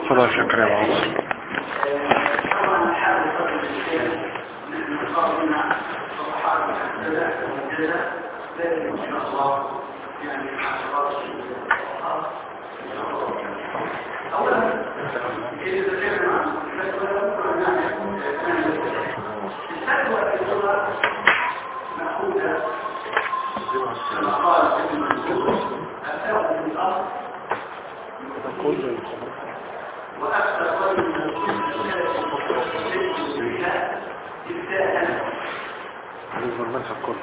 خلاص شكرا يا عاصم. طبعا حال فضل الشيخ نحن قررنا صفحات محددة ومجددة لكن ان شاء الله يعني عشرات الصفحات ان شاء الله. اولا اذا ذكرنا عن الفتوى الفتوى في اللغه مأخوذة كما قال ابن منصور الفتوى في الارض وأكثر رجل من فيها إبداءً بالنسبة للمنهج كله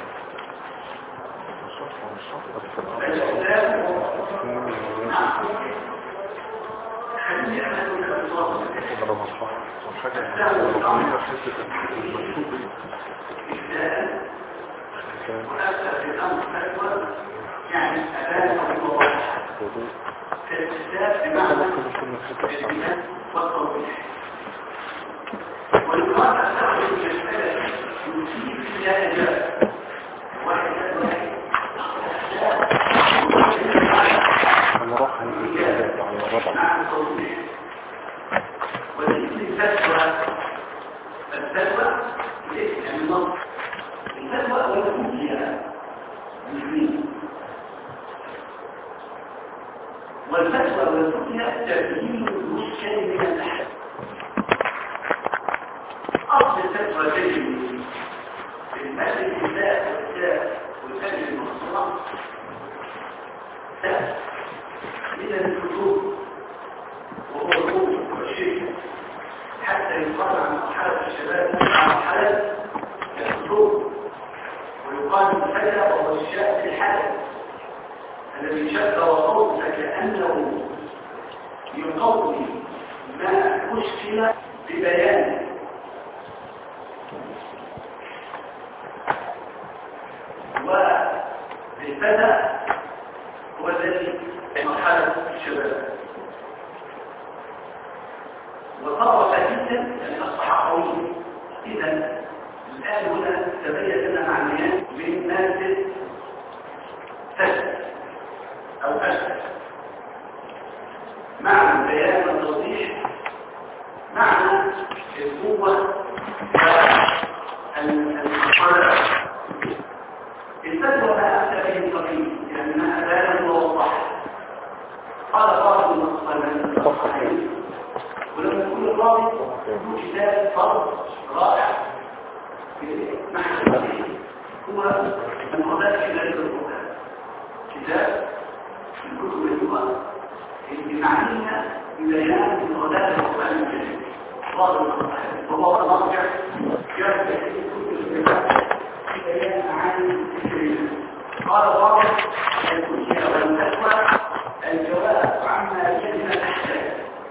وأكثر في الأمر فتوى يعني أبان الله كالإسلام بمعنى الإيمان والتوضيح والمراد أستخدم المسألة يصيب فيها إجابة واحد مع التوضيح والاسم الفتوى الاسم يعني النص الفتوى والفتية الاثنين والفتوى والفتية تبيين المشكل من الأحد. أصل الفتوى تجري في المال الإنساء والتاج المحصنة من الفتوى وهو الروح والشركة حتى يقال عن مرحلة الشباب عن مرحلة الفتوى ويقال الفتوى وهو الشاب في الحدث الذي شد وصوت كأنه يقوي ما أشكل ببيانه والفتى هو الذي مرحلة الشباب وطرق جدا يعني أصبح قوي. إذا الآن هنا تبين لنا معنيان من مادة فسد أو أسد معنى البيان والتوضيح معنى القوة والقرار. الفتوى ما أفتى به الفقيه يعني ما أبان ووضح قال قاضي من الصحيحين ولما يكون القاضي له كتاب فرض رائع نحن الفقيه هو من قضاء خلال القرآن كتاب الكتب اللغة اللي معنيها ببيان الغداء القرآن الكريم واضح وهو مرجع يرجع في كتب في بيان معاني الكريمة. قال واضح الكتب والفتوى الجواب عما يشكل من الأحكام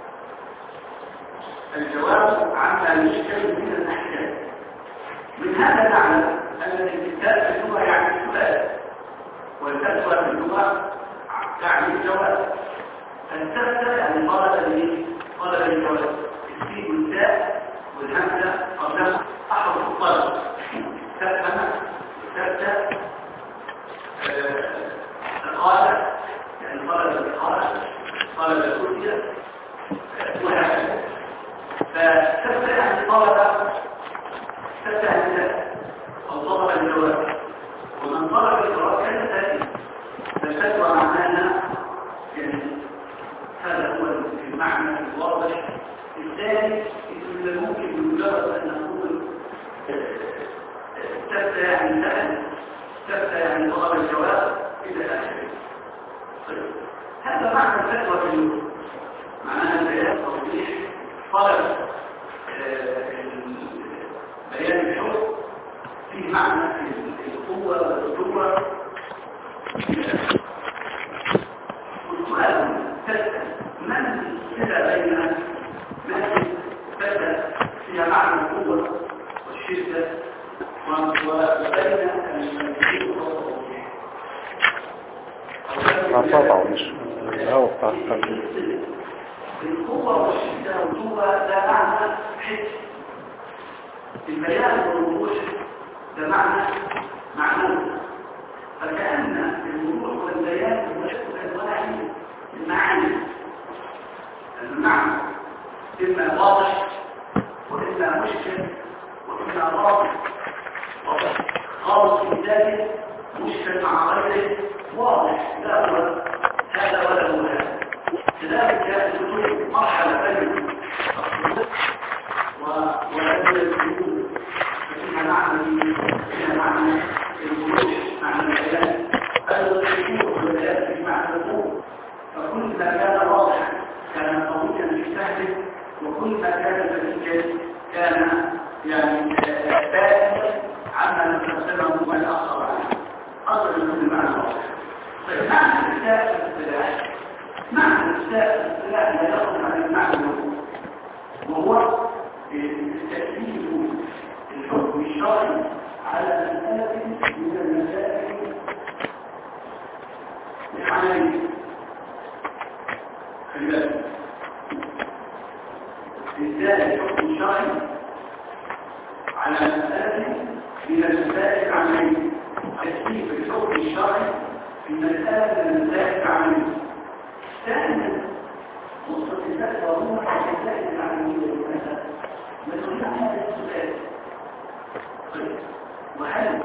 الجواب عما يشكل من الأحكام. من هذا نعلم أن الكتاب في اللغة يعني السؤال والفتوى في اللغة يعني الجواب. فالتفتى يعني طلب الجواب السين والتاء والهمزة قبلها أحرف الطلب تفهم تفتى قال يعني طلب الإقالة طلب الكتية وهكذا. فتفتى يعني تفتى النساء أو طلب الجواب ومن طلب الجواب كان ثاني فالفتوى معناها يعني هذا هو المعنى الواضح. الثاني اللي ممكن بمجرد ان نقول تفتى يعني سأل تفتى يعني طلب الجواب الى اخره. هذا معنى الفتوى في اللغة معناها البيان توضيح طلب بيان الحكم فيه معنى في القوة والقدرة. والسؤال تسأل من كذا بين من فتى فيها معنى القوة والشدة وبين المنزل والتوضيح طبعا مش الهوى بتاع التركيب القوة والشدة والقوة ده معنى حس البيان والوضوح ده معنى فكأن الوضوح والبيان هو أنواع المعاني المعنى إما واضح وإما مشكل وإما واضح خالص في ذاته مشكل مع غيره واضح لا هو هذا ولا هو هذا كذلك تكون مرحلة بين ولم يكون فيها معنى الخروج معنى البيان بل والشهور والبيان في معنى الخروج فكل ما كان واضحا كان قويا في سهله وكل ما كان بديجا كان يعني بائنا عما نستخدمه وما يأخر عنه أصل كل معنى واضح. طيب معنى الإساءة الاصطلاح معنى الإساءة الاصطلاح لا يخرج عن المعنى وهو تأثير الحكم الشرعي على مسألة من المسائل العملية. إزاي الحكم الشرعي على مسألة من المسائل العملية. تأثير الحكم الشرعي في مسألة من المسائل العملية. ثانيا نقطة الذات وهو المسائل العملية مسؤولين عن هذا السؤال. وهل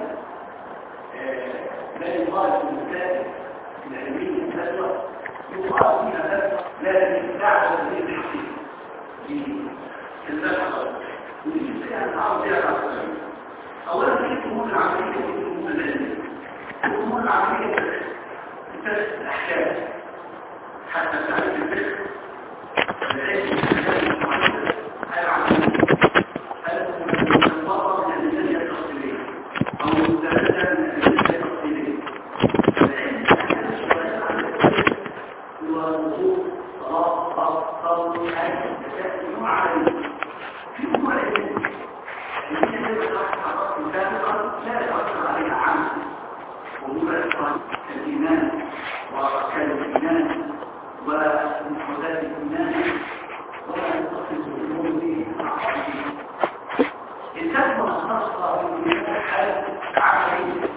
لا يقال في المسائل العلمية الفتوى يقال فيها فتوى لكن دعوة للحقيقة في الفتوى ويجب فيها تعرض فيها العقلية. أولا في الأمور العملية والأمور العلمية. الأمور العملية ثلاث أحكام حتى تعرف الفقه العلم الأحكام المعينة العملية المطلقة من الإنسانية التفصيلية أو مستمدة من الإنسانية التفصيلية. العلم الأحكام الشرعية العملية هو وضوء صلاة صوم حج زكاة نوع عليه. في أمور علمية التي تتحقق سابقا لا يؤثر عليها عمل أمور كالإيمان وأركان الإيمان ومفردات الإيمان ولا يتصل بالأمور به مع بعضها. الكلمة الخاصة بالإيمان حالة عملية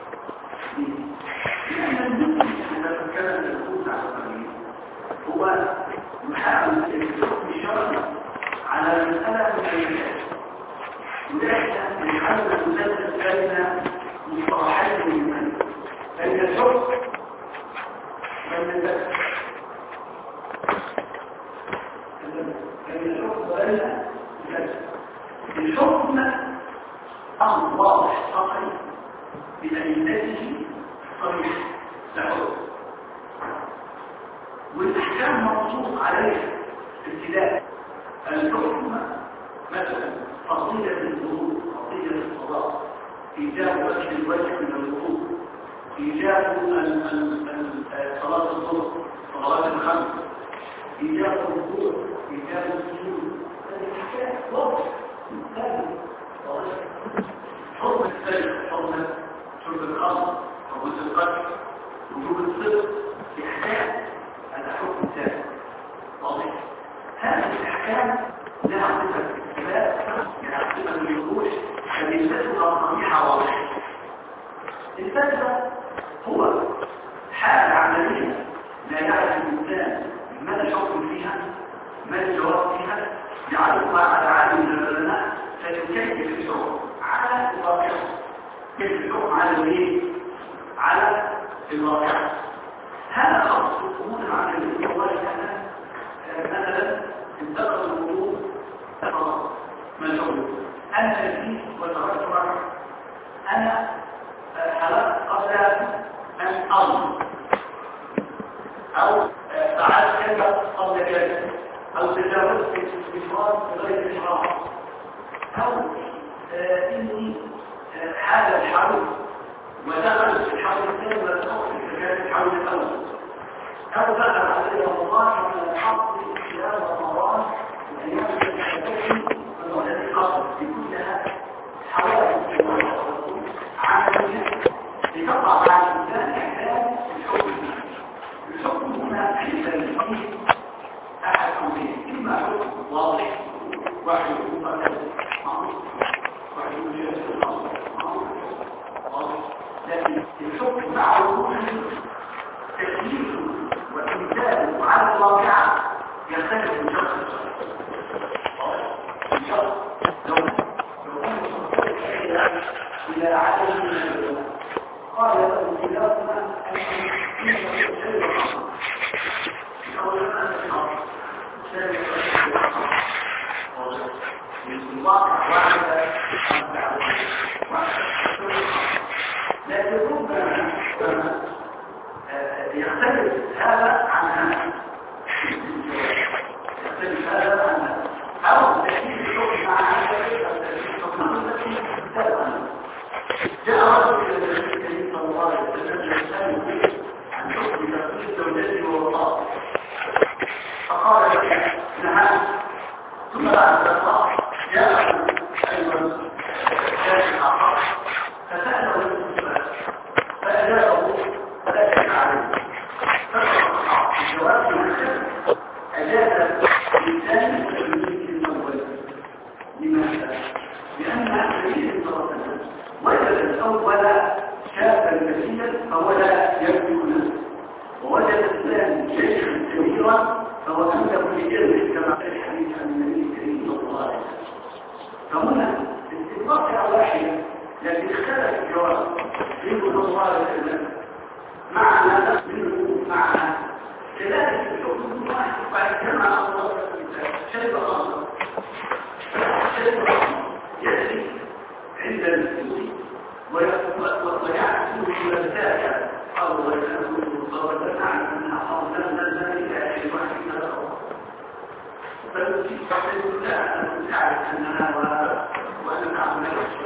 لأن المسلم إذا تكلم الوقود على القليل هو يحاول الحكم الشرعي على مسألة من الأشياء ولكن يحاول المسلسل بين مصطلحين مهمين بين الحكم وبين البحث بين الحكم وبين البحث. الحكم أمر واضح قطعي بأدلته صريح لحكم والأحكام منصوص عليها ابتداء. الحكم مثلا فضيلة الوضوء فضيلة الصلاة إيجاب الوجه من الوضوء إيجاب صلاة الظهر صلوات الخمس إيجاب الوضوء إيجاب السجود هذه الأحكام واضح حكم السلف حكم شرب الخمر حكم القتل وجوب الصدق إحكام هذا حكم ثاني واضح. هذه الأحكام لها صفة الثبات لها صفة الوضوح فبالفتوى صريحة واضحة. الفتوى هو حالة عملية لا يعرف الإنسان ما الحكم فيها ما الجواب فيها يعرضها على عالم من العلماء فيكيف الحكم على الواقع. كيف الحكم على الايه؟ على الواقع. هذا خاص بالامور العمليه. والله مثلا انتقل الوضوء خلاص ما الحكم؟ انا فيه وتركت ركعه انا حلقت قبل ان اظن او فعلت كذا قبل كذا او تجاوزت الافراد بغير الاحرام او اني حال الحول ودخلت في الحول الثاني ولا تخرج في الحول الاول او دخل علي رمضان من الحظ خلال رمضان الايام التي والتي قبل في كلها حوادث عمليه لتقع على الانسان احكام الحكم. الحكم هنا حسب فيه احد امرين اما حكم واضح وحكم قدر لكن الحكم مع وضوح تكليفه وإنزاله على الواقع يختلف من شخص لشخص. من الواقع واحدة لكن ربما يختلف هذا عن هذا يختلف هذا عن هذا أو تأكيد الحكم مع هذا جاء رجل إلى النبي صلى الله عليه وسلم يسأله عن حكم تقليد زوجته ووطاته فقال له نعم ثم بعد ذلك جاء أيضا كان آخر فسأله السؤال فأجابه فلا شك عليه الجواب أجاب الإنسان بالمسك الأول لماذا؟ لأن النبي صلى الله عليه وسلم وجد الأول شابا كثيرا فهو لا يملك نفسه ووجد الثاني شيخا كبيرا فهو أملك لإرث كما قال الحديث عن النبي الكريم صلى الله عليه وسلم فهنا الواقع واحدة لكن اختلف الجواب منه صلى الله عليه وسلم معنا منه معنا كذلك الحكم واحد بعد كما الله شيء خاصة يأتي عند المسلمين ويعرفون الثلاثة أو ونعلم أنها حاضرة ذلك أشياء واحدة فالمسلمين يقول لا أنا أعرف أنها وأنا أعلم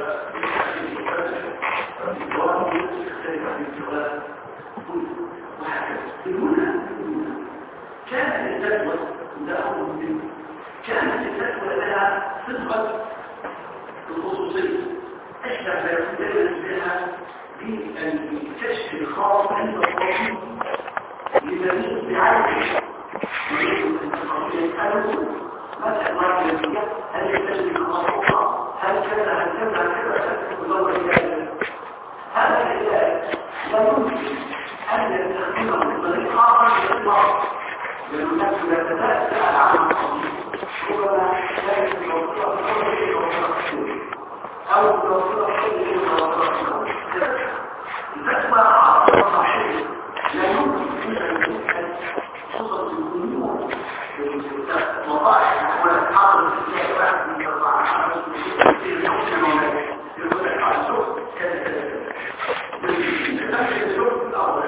الجواب يختلف عن الجواب وهكذا هنا كانت الفتوى لا أمر منه كانت الفتوى لها صفة الخصوصية أشبه ما يكون دائما بها بالكشف الخاص عند الطبيب لمريض بعالم مريض يسأله ماذا المرض هل يكتشف المرض هل كذا هل كذا هل كذا تدور العلاج هذا العلاج لا يمكن أن يستخدمه بطريقة آخر للمرض لأنه الناس لا تتساءل عن الطبيب ربما لا يستطيع أو توصل الفتوى عقل صحيح لا يمكن أن يكون خصوصا في الأمور وضائع ولا تحاضر في الشيء واحد من الضائع في الحكم المولاد يقول لك على الشغل كذا كذا كذا الشغل الأول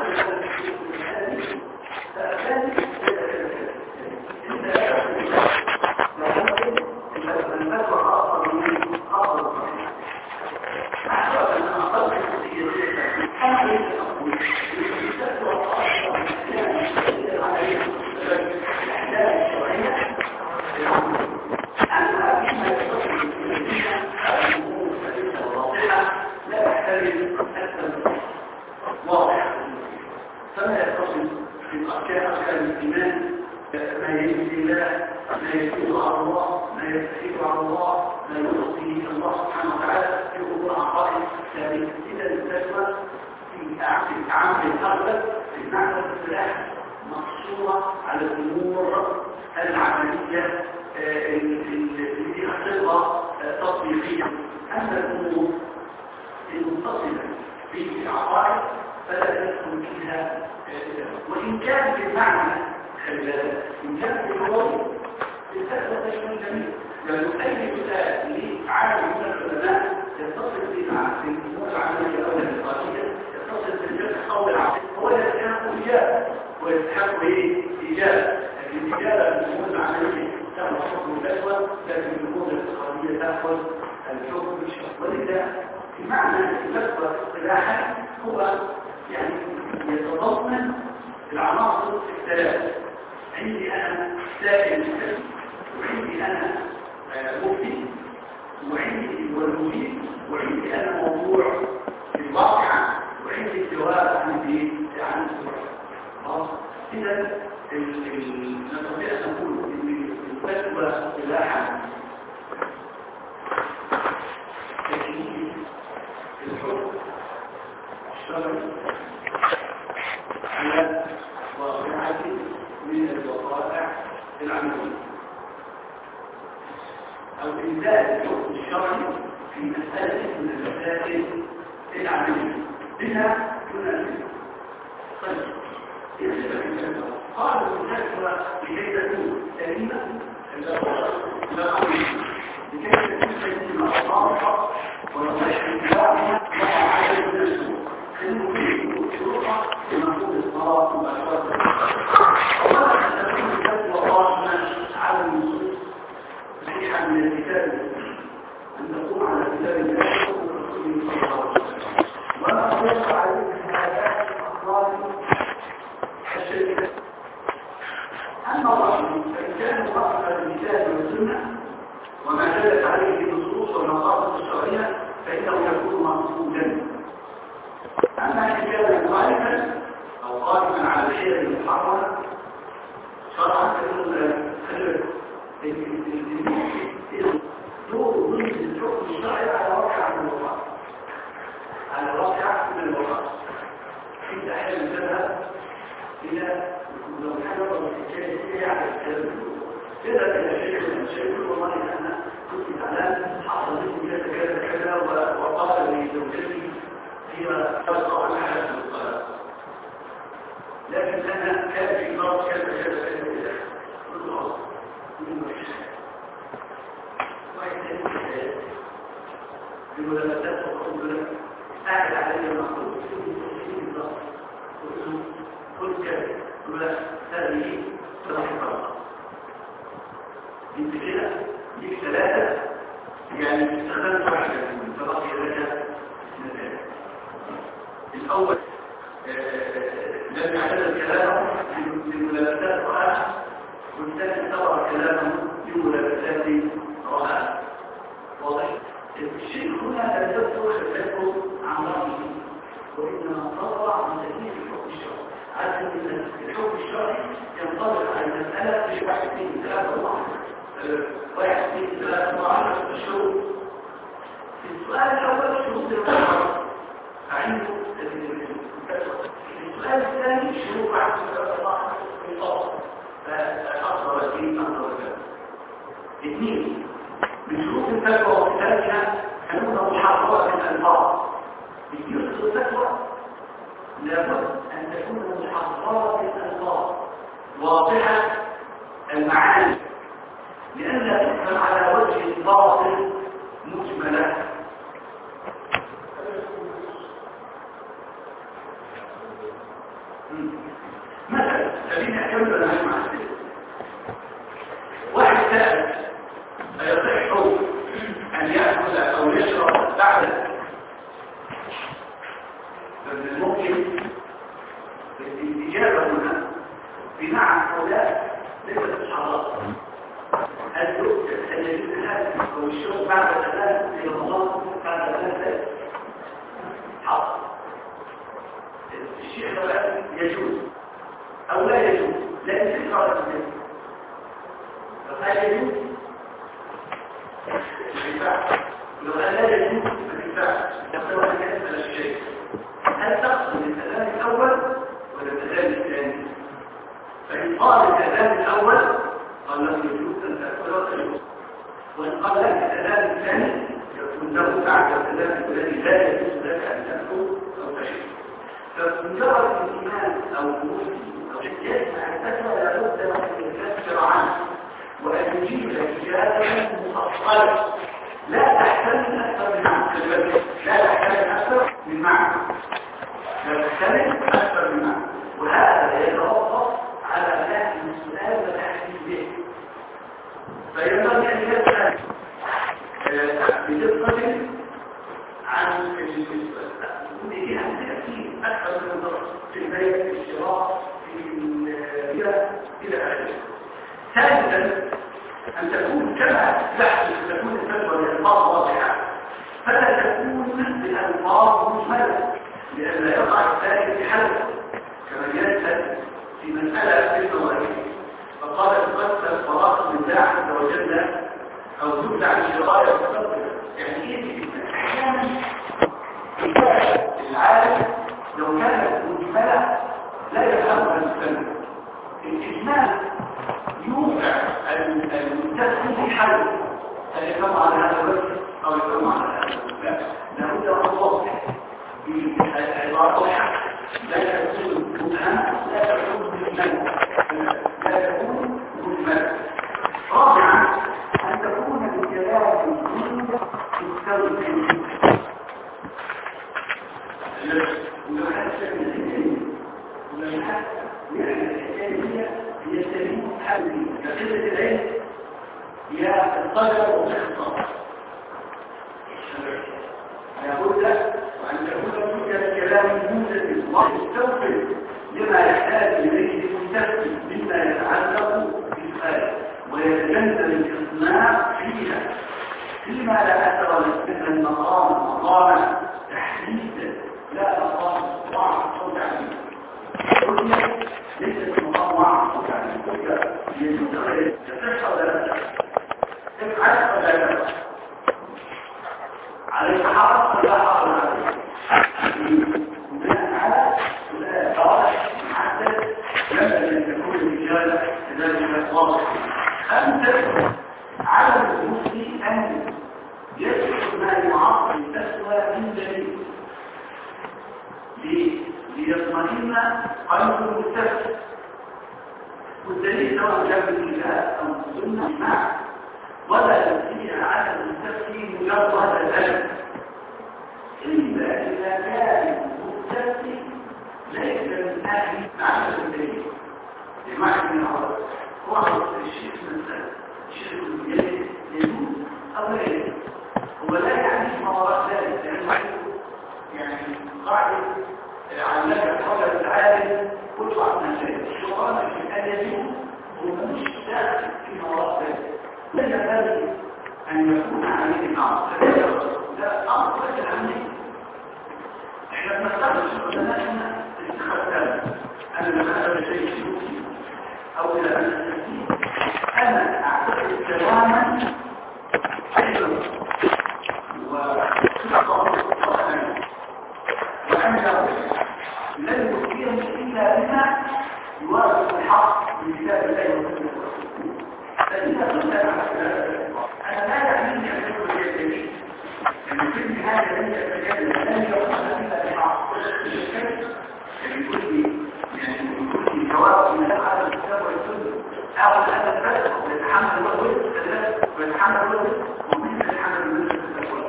على الأمور العملية التي يحصلها تطبيقيا أما الأمور المتصلة بالعقائد فلا يدخل فيها وإن كان بالمعنى إن كان بالوضع الفتوى تشمل جميع لأنه أي سؤال لعالم من العلماء يتصل بالأمور العملية أو الاقتصادية يتصل بالجزء أو العقل هو يستحق إجابة ويستحق إجابة لكن الإجابة بالأمور العملية تأخذ حكم الفتوى لكن الأمور الاقتصادية تأخذ الحكم الشرعي ولذا معنى الفتوى اصطلاحا هو يعني يتضمن العناصر الثلاث عندي أنا سائل وعندي أنا مفتي وعندي والمفيد وعندي أنا موضوع في الواقع وعندي الجواب عن السؤال إذا نستطيع أن نقول أن الفتوى اصطلاحا تكليف الحكم الشرعي على واقعة من الوقائع العملية أو إنزال الحكم الشرعي في مسألة من المسائل العملية بها تناسب طيب قالوا الفتوى لكي تكون الكريمة لا قوية لكي تكون من أصلاحها ونصيح انتباعها وضع عدد من السوق خلوا فيه شروطها لمفهوم الصلاة ومشروع أولا أن تكون الفتوى قائمة على النصوص صحيحة من الكتاب أن تقوم على كتاب الله ورسوله صلى الله عليه وسلم وما يقع عليه هذا الأخبار الشركة أما الرجل فإن كان مطابقا للكتاب والسنة وما دلت عليه النصوص والمقاصد الشرعية فإنه يكون مقصودا أما إن كان مخالفا أو قائما على الشيء المحرم شرعا فإنه دور ضمن الحكم الشرعي على واقع من الوقت على واقع من الوقت في أحيان تذهب إلى لو كان رضا الكتاب على الكلام تذهب إلى شيخ من الشيخ والله أنا كنت زعلان حصل لي كذا كذا وقال لزوجتي فيما تبقى عن حالة الصلاة لكن أنا كان في مرض كذا كذا كذا قلت له من وحش بملابسات وقبل أعد علي المخلوق في الضغط قلت كذا قلت هذه صلاح الفرق انت كده ليك ثلاثة يعني استخدمت واحدة من فبقي لك مثال الأول لم يعتبر كلامه لملابسات رائعة والثاني اعتبر كلامه لملابسات رائعة واضح الشيء هنا لا يبدو خلافه عن رأيه وإنما طلع عن تكليف الحكم الشرعي عارف ان الحكم الشرعي ينطبق على المسألة في 1 2 3 4 1 2 3 4 شروط السؤال الأول شروط القرار عنده السؤال الثاني شروط بعد 3 4 الفاصل فأصل وسيل أصل وسيل 2 من شروط الفتوى وكتابها كانوا محافظة الألفاظ يجوز الفتوى لابد أن تكون محافظة الألفاظ واضحة المعاني لأنها تفهم على وجه الباطل مجملة مثلا خليني أكمل أنا مع السيد واحد سأل أيصح أن يأكل أو يشرب بعد فمن الممكن الإجابة هنا بنعم أو لا ليست حرام هل يؤكد أن يجوز هذا أو الشرب بعد الأذان في رمضان بعد الأذان حرام الشيخ الأذان يجوز أو لا يجوز لا يجوز على الأذان فهل يجوز لو قال لا يجوز ما ينفعش يقول أن يسأل الشيء هل تقصد الأذان الأول ولا الأذان الثاني؟ فإن قال الأذان الأول قال له يجوز أن تأكل وتجوز وإن قال لك الأذان الثاني يكون له بعد الأذان الذي لا يجوز لك أن تأكل أو تشرب فمجرد الإيمان أو المفتي أو يسمع الفتوى لابد أن يكفر عنه وأن يجيب إجابة مفصلة لا تحتمل أكثر من معنى لا تحتمل أكثر من معنى لا تحتمل أكثر من معنى وهذا يتوقف على فهم السؤال وتحديد به فينبغي أن يسأل بدقة عن السؤال تأكيد أكثر من نظر في البيت في الشراء إلى آخره ثالثا أن تكون كما تحدث تكون الفتوى بألفاظ واضحة فلا تكون بألفاظ مجملة لأن لا يقع الثاني في حلقة كما يسأل في مسألة في المواريث فقال تقدم الصلاة لله عز وجل أو تبدع عن الشرائع وتقدم يعني إيه أحيانا العالم لو كانت مجملة لا يفهمها المستمع الإجمال يوقع المتسم في حل هل يفهم على هذا الوجه أو يفهم على هذا الوجه لابد أن توضح بعبارة واحدة لا تكون مبهمة لا تكون مجملة لا تكون مجملة قلة العلم هي الطلب والاختصار. لابد وأن تكون فيها الكلام موجز ومستوفي لما يحتاج إليه المستفيد مما يتعلق بالخارج ويتجنب الاقناع فيها فيما لا أثر لأن المقام تحديدا لا مقام وعظ أو تعليم. ليس المقام وعظ أو تعليم يجوز غير تصح ولا لا تفعل ولا لا عليك حرص ولا حرص عليك بناء على صالح محدد ينبغي ان تكون الرجال كذلك واضح. أنت على المسلم أن يدخل ما يعطي التسوى من دليل ليطمئن قلبه المستسوى والدليل سواء كان بالكتاب أو السنة معه ولا يستطيع على المستسوي مجرد الألم إلا إذا كان المستسوي ليس من أهل معرفة الدليل بمعنى من العرب هو الشيخ مثلا الشيخ الجليل يجوز أو لا يجوز هو لا يعني ما وراء ذلك يعني قاعدة علمك حول العالم كل واحد من شيء الشيطان في أن يجوز هو مش داخل في وراء ذلك لا ينبغي أن يكون عليه نعم لا أمر لك الأمنية احنا بنستخدم شغلنا استخدام أنا لما هذا شيء سلوكي أو إلى أن التسليم أنا أعتقد تماما أيضا وأنا لن يكون إلا بما يوافق الحق من كتاب الله وسنة رسوله فإذا كنت أنا لا يعني أن يكون لي دليل أن كل هذا لن يتكلم لن يكون إلا بالحق يقول لي جواب من هذا الكتاب والسنة أو هذا الفرق ويتحمل الوزن ويتحمل الوزن ومن يتحمل الوزن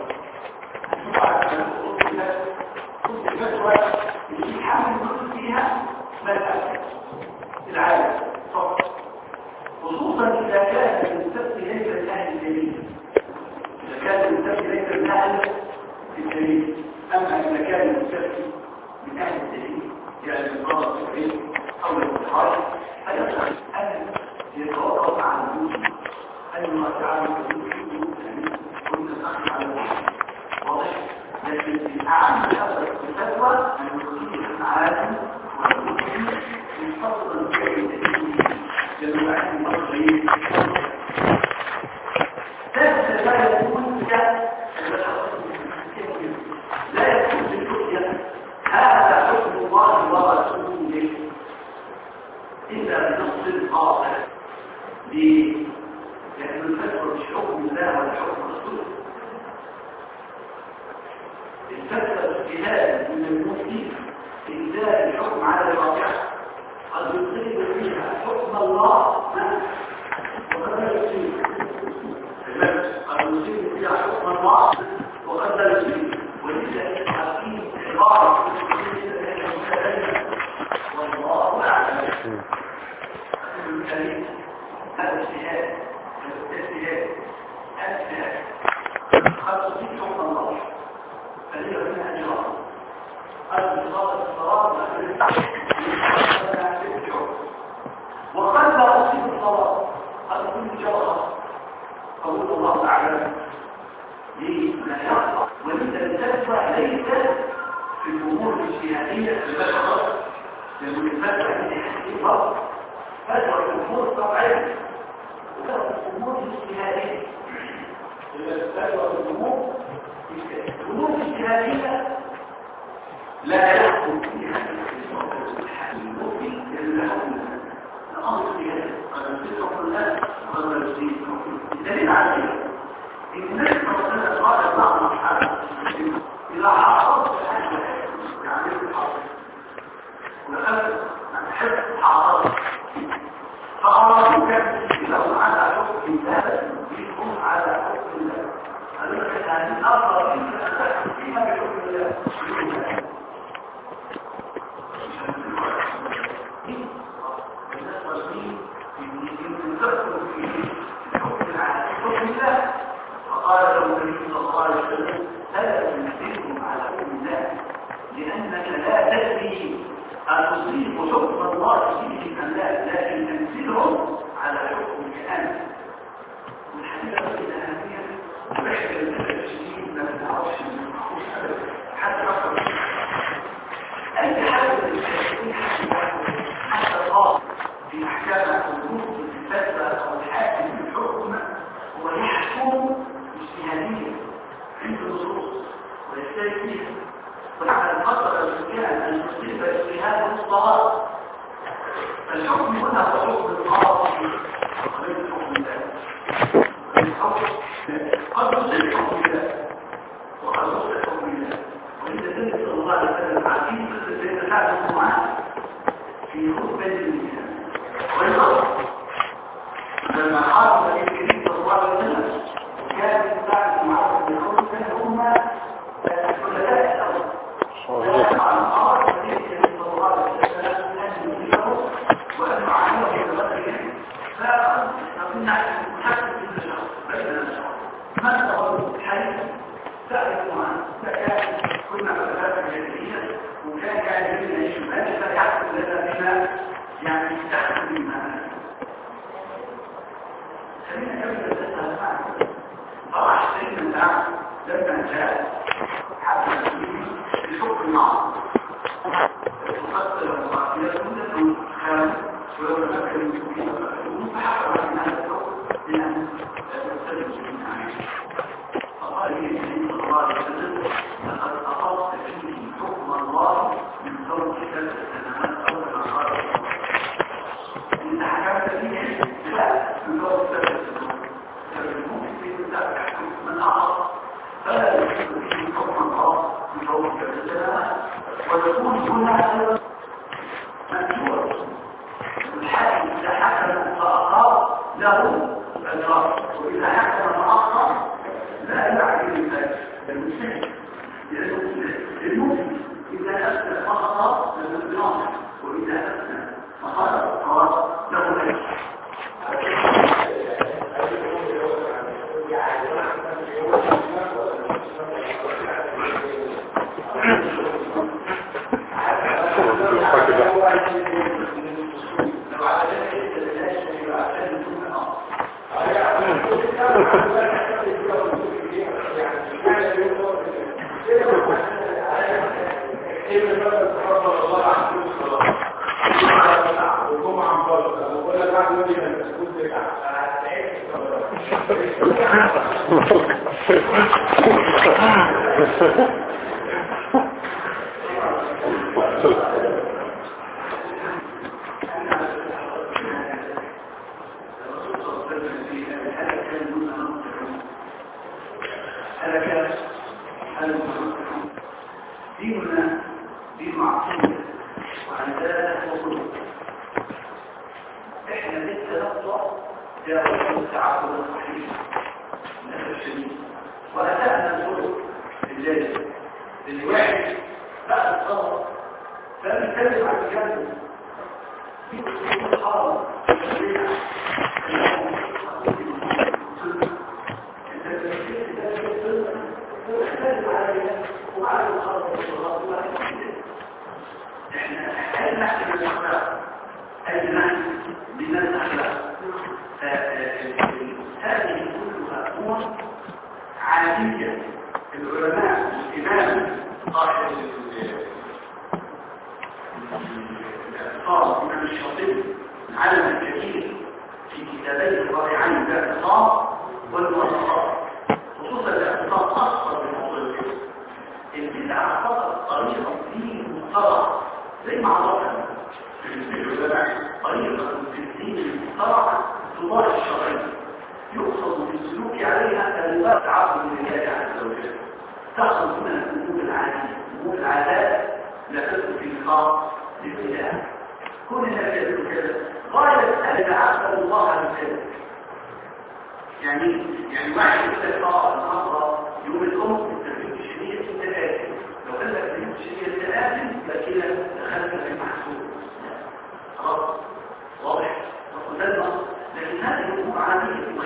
فيها ملأ العالم فقط خصوصا إذا كان المستفي ليس من أهل الدليل إذا كان المستفي ليس من أهل الدليل أما إذا كان المستفي من أهل الدليل يعني القرار التوحيد أو الاتحاد فيصح أن يتوقف عن الوجود أن الله تعالى يقول كنت أخذ على الوجود واضح لكن أعلم هذا الفتوى أن يكون العالم والمسلم من فضل الدليل جميعا المصريين ثالثا لا يكون لا يكون بالرؤية هذا حكم الله ورسوله إلا بنص قاطع لأن الفتوى مش حكم الله ولا حكم رسوله الفتوى اجتهاد من المفتي في إنزال الحكم على الواقع قد يصيب فيها حكم الله وقد لا يصيب قد يصيب فيها حكم الله وقد لا يصيب ولذا الحكيم عبارة والله أعلم هذا اجتهاد قد تصيب حكم الله فليه منها أجرام الصلاة وقد لا أصيب الصلاة قد يكون جوهر قول الله تعالى لما يحصل ولذا الفتوى ليست في الأمور الاجتهادية البشرة لأن الفتوى هي فقط فتوى في الأمور الطبيعية وفتوى في الأمور الاجتهادية الفتوى في الأمور الاجتهادية لا يحكم فيها المفتي إلا الأمر فيها قد يصير الناس وقد لا يصير الدليل على ذلك إن الناس مثلا قال بعض الحالات إذا حصلت الحاجة يعني الحاصل ولقد حفظ حاصل فأرادوا كان على حكم الله يكون على حكم الله هذا يعني أفضل من الأساس فيما بحكم الله الناس والدين يمكن تذكر نص الحكم ده وقد نص الحكم ده وإذا النبي صلى الله عليه وسلم عارفين قصة سيدنا سعد بن معاذ في خطبة النساء والنصر لما حارب النبي صلى الله عليه وسلم وكان سعد بن معاذ بن خطبة هم خلفاء الأول على الأمر النبي صلى الله عليه وسلم أن يجيبه وأن يعانيه في الغد فأظن حتى في الشهر بين الشهر ما تقول الحديث سألت معه فكان كنا خلفاء الجاهلية وكان يعني من الشبهات لا يحصل لنا بما يعني يستحق بما خلينا نبدأ نسأل معه طبعا سيدنا سعد لما جاء حتى الحكم النار وقد المعصية كلها خام ولو نفكر المسلمين فحقا من هذا الحكم لأن تستلم من عليه فقال لي النبي صلى الله عليه وسلم لقد أخذت فيه حكم الله من فوق 3 سنوات أول ما قال إن حكمت فيه لا من فوق 3 سنوات فالمؤمن لا تحكم من أعرض فلا يحكم فيه حكم الله من فوق 3 سنوات وتكون هنا منشورة الحاكم إذا حكم فأقام له الجار وإذا حكم فأقام لا يعني ذلك المسلم للمسلم إذا أسلم فأقام له الجار وإذا أسلم فأقام له الجار ديننا دين معصية وعندنا وصول احنا لسه نقطع جاء التعبد الصحيح للأسف الشديد وأتانا الظلم الجاهل الواحد بقى الصبر فبيتكلم عن الجنة في أسلوب الحرم الشريعة وعلى الأرض والغرب احنا هل نحن الأخلاق هل نحن من الأخلاق هذه كلها أمور عادية العلماء الإمام صاحب الأخطار من الشاطئ العلم الكبير في كتابين الرائعين بالاخطار والمواصفات خصوصا الاخطار أصلا من موضوع البدعة فقط طريقة دين مخترعة زي ما عرفنا طريقة في الدين المخترعة تضاع الشرعية يقصد بالسلوك عليها الوقت عبد لله عز وجل تأخذ من الأمور العادية أمور العادات لا تدخل في الخاص للبدع كل الناس يدخل كذا غاية أن عبد الله عن ذلك يعني واحد يقول طبعا النظرة يوم الأم التربية الشريعة التآتي لو قال لك التربية الشريعة التآتي فكده دخلت في المحسوب خلاص واضح وقدرنا لكن هذه الأمور عادية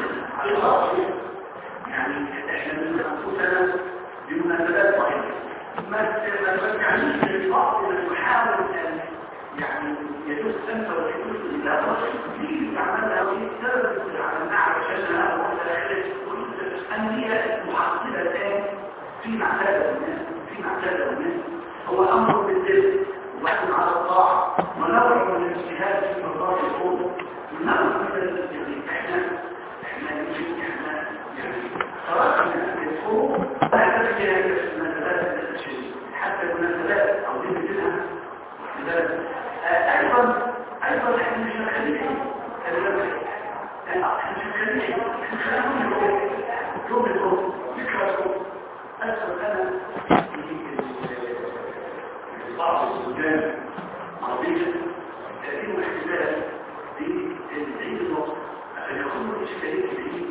يعني احنا من أنفسنا بمناسبات صحيحة ما تعنيش للبعض من يحاول أن يعني يجوز أنت ويجوز إلى رجل كثير يعملها ويتسبب على النعم عشانها ومتلاحظ أن هي محصلة في معتادة الناس هو أمر بالذل وحد على الطاعة ونوع من الاجتهاد في مرضات الأمور ونوع من الاجتهاد احنا يعني خرجنا من الفوق لا تفكر هذه المناسبات الشيء حتى المناسبات أو دي بدلها أيضا احنا مش مخليين بعض السودان عربية تأتيه احتمال للعيد الوقت عشان يكون الإشكالية فيه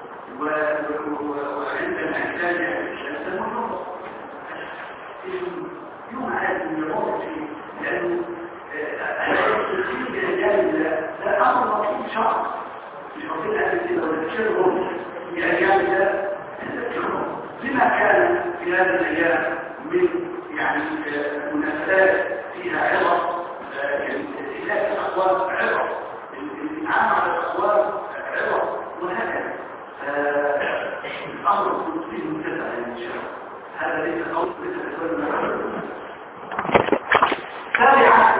وعندما يحتاج الإنسان يوم عادي يمر فيه لأنه التخيل بأيام لا أمر مطلوب شعر مش مطلوب أهل كده ولا تشير بأيام لما كان في هذه الأيام من يعني مناسبات فيها عظة إلاك الأقوال عظة الإنعام على الأقوال عظة وهكذا الأمر فيه منتفع إن شاء الله هذا ليس قول ليس قول تابعا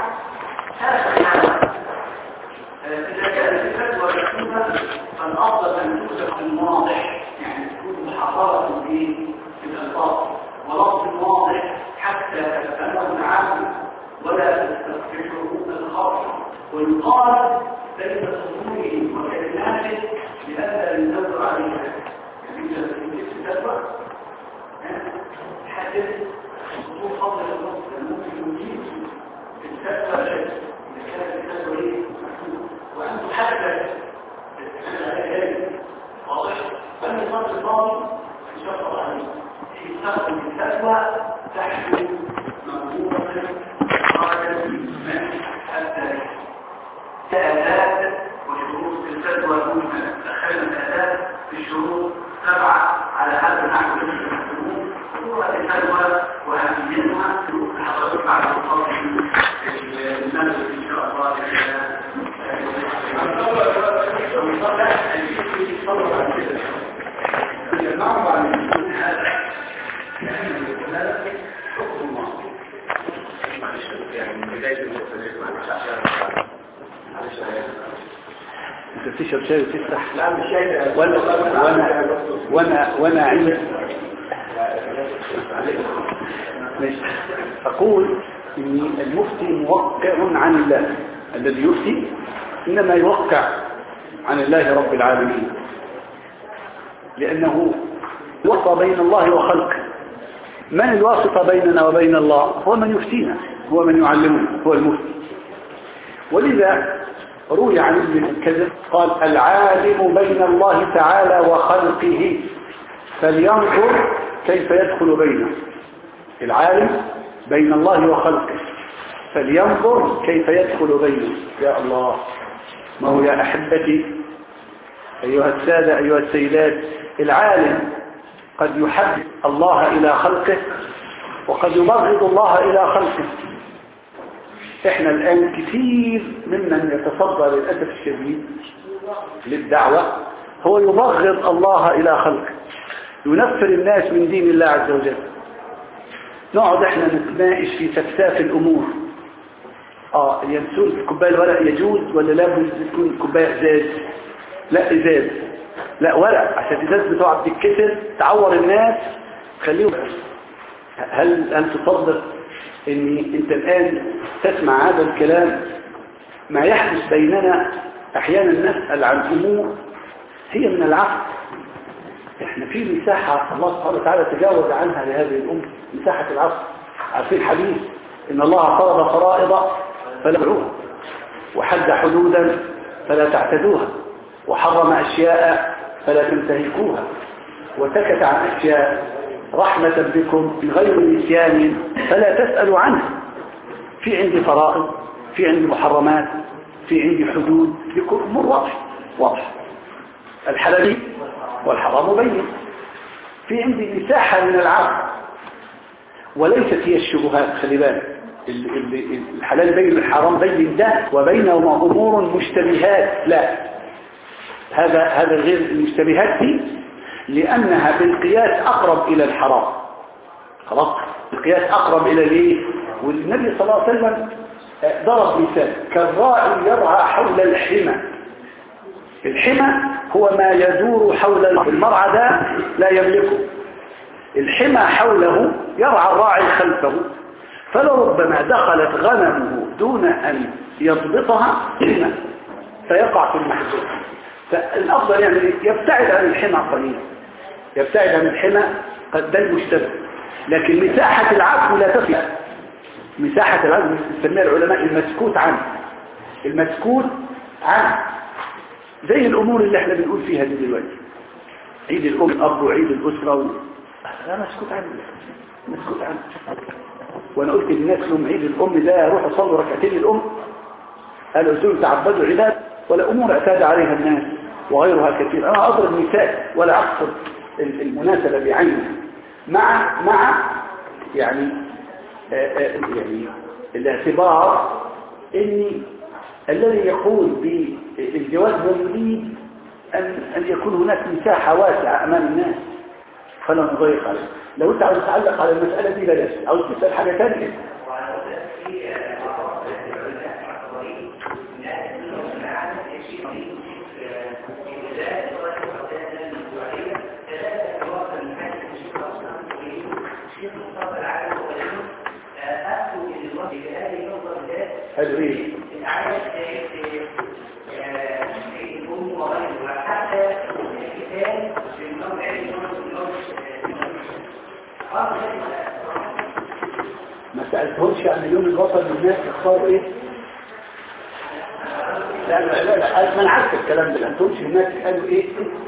إذا كانت الفتوى مكتوبة فالأفضل أن تكتب في المواضح يعني تكون محاضرة في الألفاظ ولفظ واضح حتى تفهمه العام ولا تستخدمه الخاص ويقال بين صدوره وكلماته لئلا ينظر عليها يعني إذا كنت تتبع حدث خطوط فضل النص ممكن يجيب الفتوى شيء إذا كانت الفتوى إيه وأن تحدث واضح وأن يصدر الماضي يشرط عليه يستخدم الفتوى تحت مقبولة خرجت من حتى كأداة وشروط الفتوى المهمة دخلنا الأداة في الشروط 7 على هذا النحو الذي يحكمون صورة الفتوى وأهميتها في حضرتك بعد الفصل المنزل إن شاء الله انت تشرب شاي وتفتح وانا عندي اقول ان المفتي موقع عن الله الذي يفتي انما يوقع عن الله رب العالمين لانه وسط بين الله وخلقه. من الواسطة بيننا وبين الله؟ هو من يفتينا، هو من يعلمنا، هو المفتي. ولذا روي عن ابن الكذب قال العالم بين الله تعالى وخلقه فلينظر كيف يدخل بينه. العالم بين الله وخلقه فلينظر كيف يدخل بينه. يا الله، ما هو يا أحبتي أيها السادة أيها السيدات، العالم قد يحب الله إلى خلقه وقد يبغض الله إلى خلقه. احنا الآن كثير ممن يتصدى للأسف الشديد للدعوة هو يبغض الله إلى خلقه، ينفر الناس من دين الله عز وجل. نقعد احنا نتناقش في سفساف الأمور. ينسون كوباية الورق يجوز ولا لا تكون كوباية ازاز؟ لا ازاز، لا ورق، عشان الازاز بتقعد تتكسر تعور الناس تخليهم. هل تصدق ان انت الان تسمع هذا الكلام؟ ما يحدث بيننا احيانا نسأل عن امور هي من العقل. احنا في مساحة الله سبحانه وتعالى تجاوز عنها لهذه الامة، مساحة العقل. عارفين الحديث ان الله فرض فرائض فلا تعوها وحد حدودا فلا تعتدوها وحرم اشياء فلا تنتهكوها وسكت عن اشياء رحمة بكم من غير نسيان فلا تسألوا عنها. في عندي فرائض، في عندي محرمات، في عندي حدود، لكل أمور واضح. الحلال والحرام بين. في عندي مساحة من العقل وليست هي الشبهات. خلي بالك، الحلال بين الحرام بين، ده وبينهما أمور مشتبهات. لا، هذا غير المشتبهات دي لأنها بالقياس أقرب إلى الحرام. خلاص، القياس أقرب إلى الايه؟ والنبي صلى الله عليه وسلم ضرب مثال كالراعي يرعى حول الحمى. الحمى هو ما يدور حول المرعى، ده لا يملكه. الحمى حوله يرعى الراعي خلفه، فلربما دخلت غنمه دون أن يضبطها حمى فيقع في المحذور، فالأفضل يعني يبتعد عن الحمى قليلا، يبتعد عن الحمى قد ده المشتبه. لكن مساحة العفو لا تصل، مساحة العفو يسميها العلماء المسكوت عنه، المسكوت عنه، زي الأمور اللي احنا بنقول فيها دي دلوقتي، عيد الأم الأب وعيد الأسرة لا مسكوت عنه، مسكوت عنه. وأنا قلت للناس لهم عيد الأم ده روحوا صلوا ركعتين الأم، قالوا زول تعبدوا عباد ولا أمور اعتاد عليها الناس وغيرها كثير. أنا أضرب مثال ولا أقصد المناسبة بعينها مع يعني الاعتبار ان الذي يقول بالجواز يريد ان يكون هناك مساحة واسعة امام الناس فلا نضيق عليه. لو انت عاوز تتعلق على المسألة دي بلاش، عاوز تسأل حاجة ثانية. هذا ايه؟ ما سألتهمش عن اليوم الوطني للناس اختاروا ايه؟ لا ما انا عارف الكلام ده، ما سألتهمش الناس قالوا ايه؟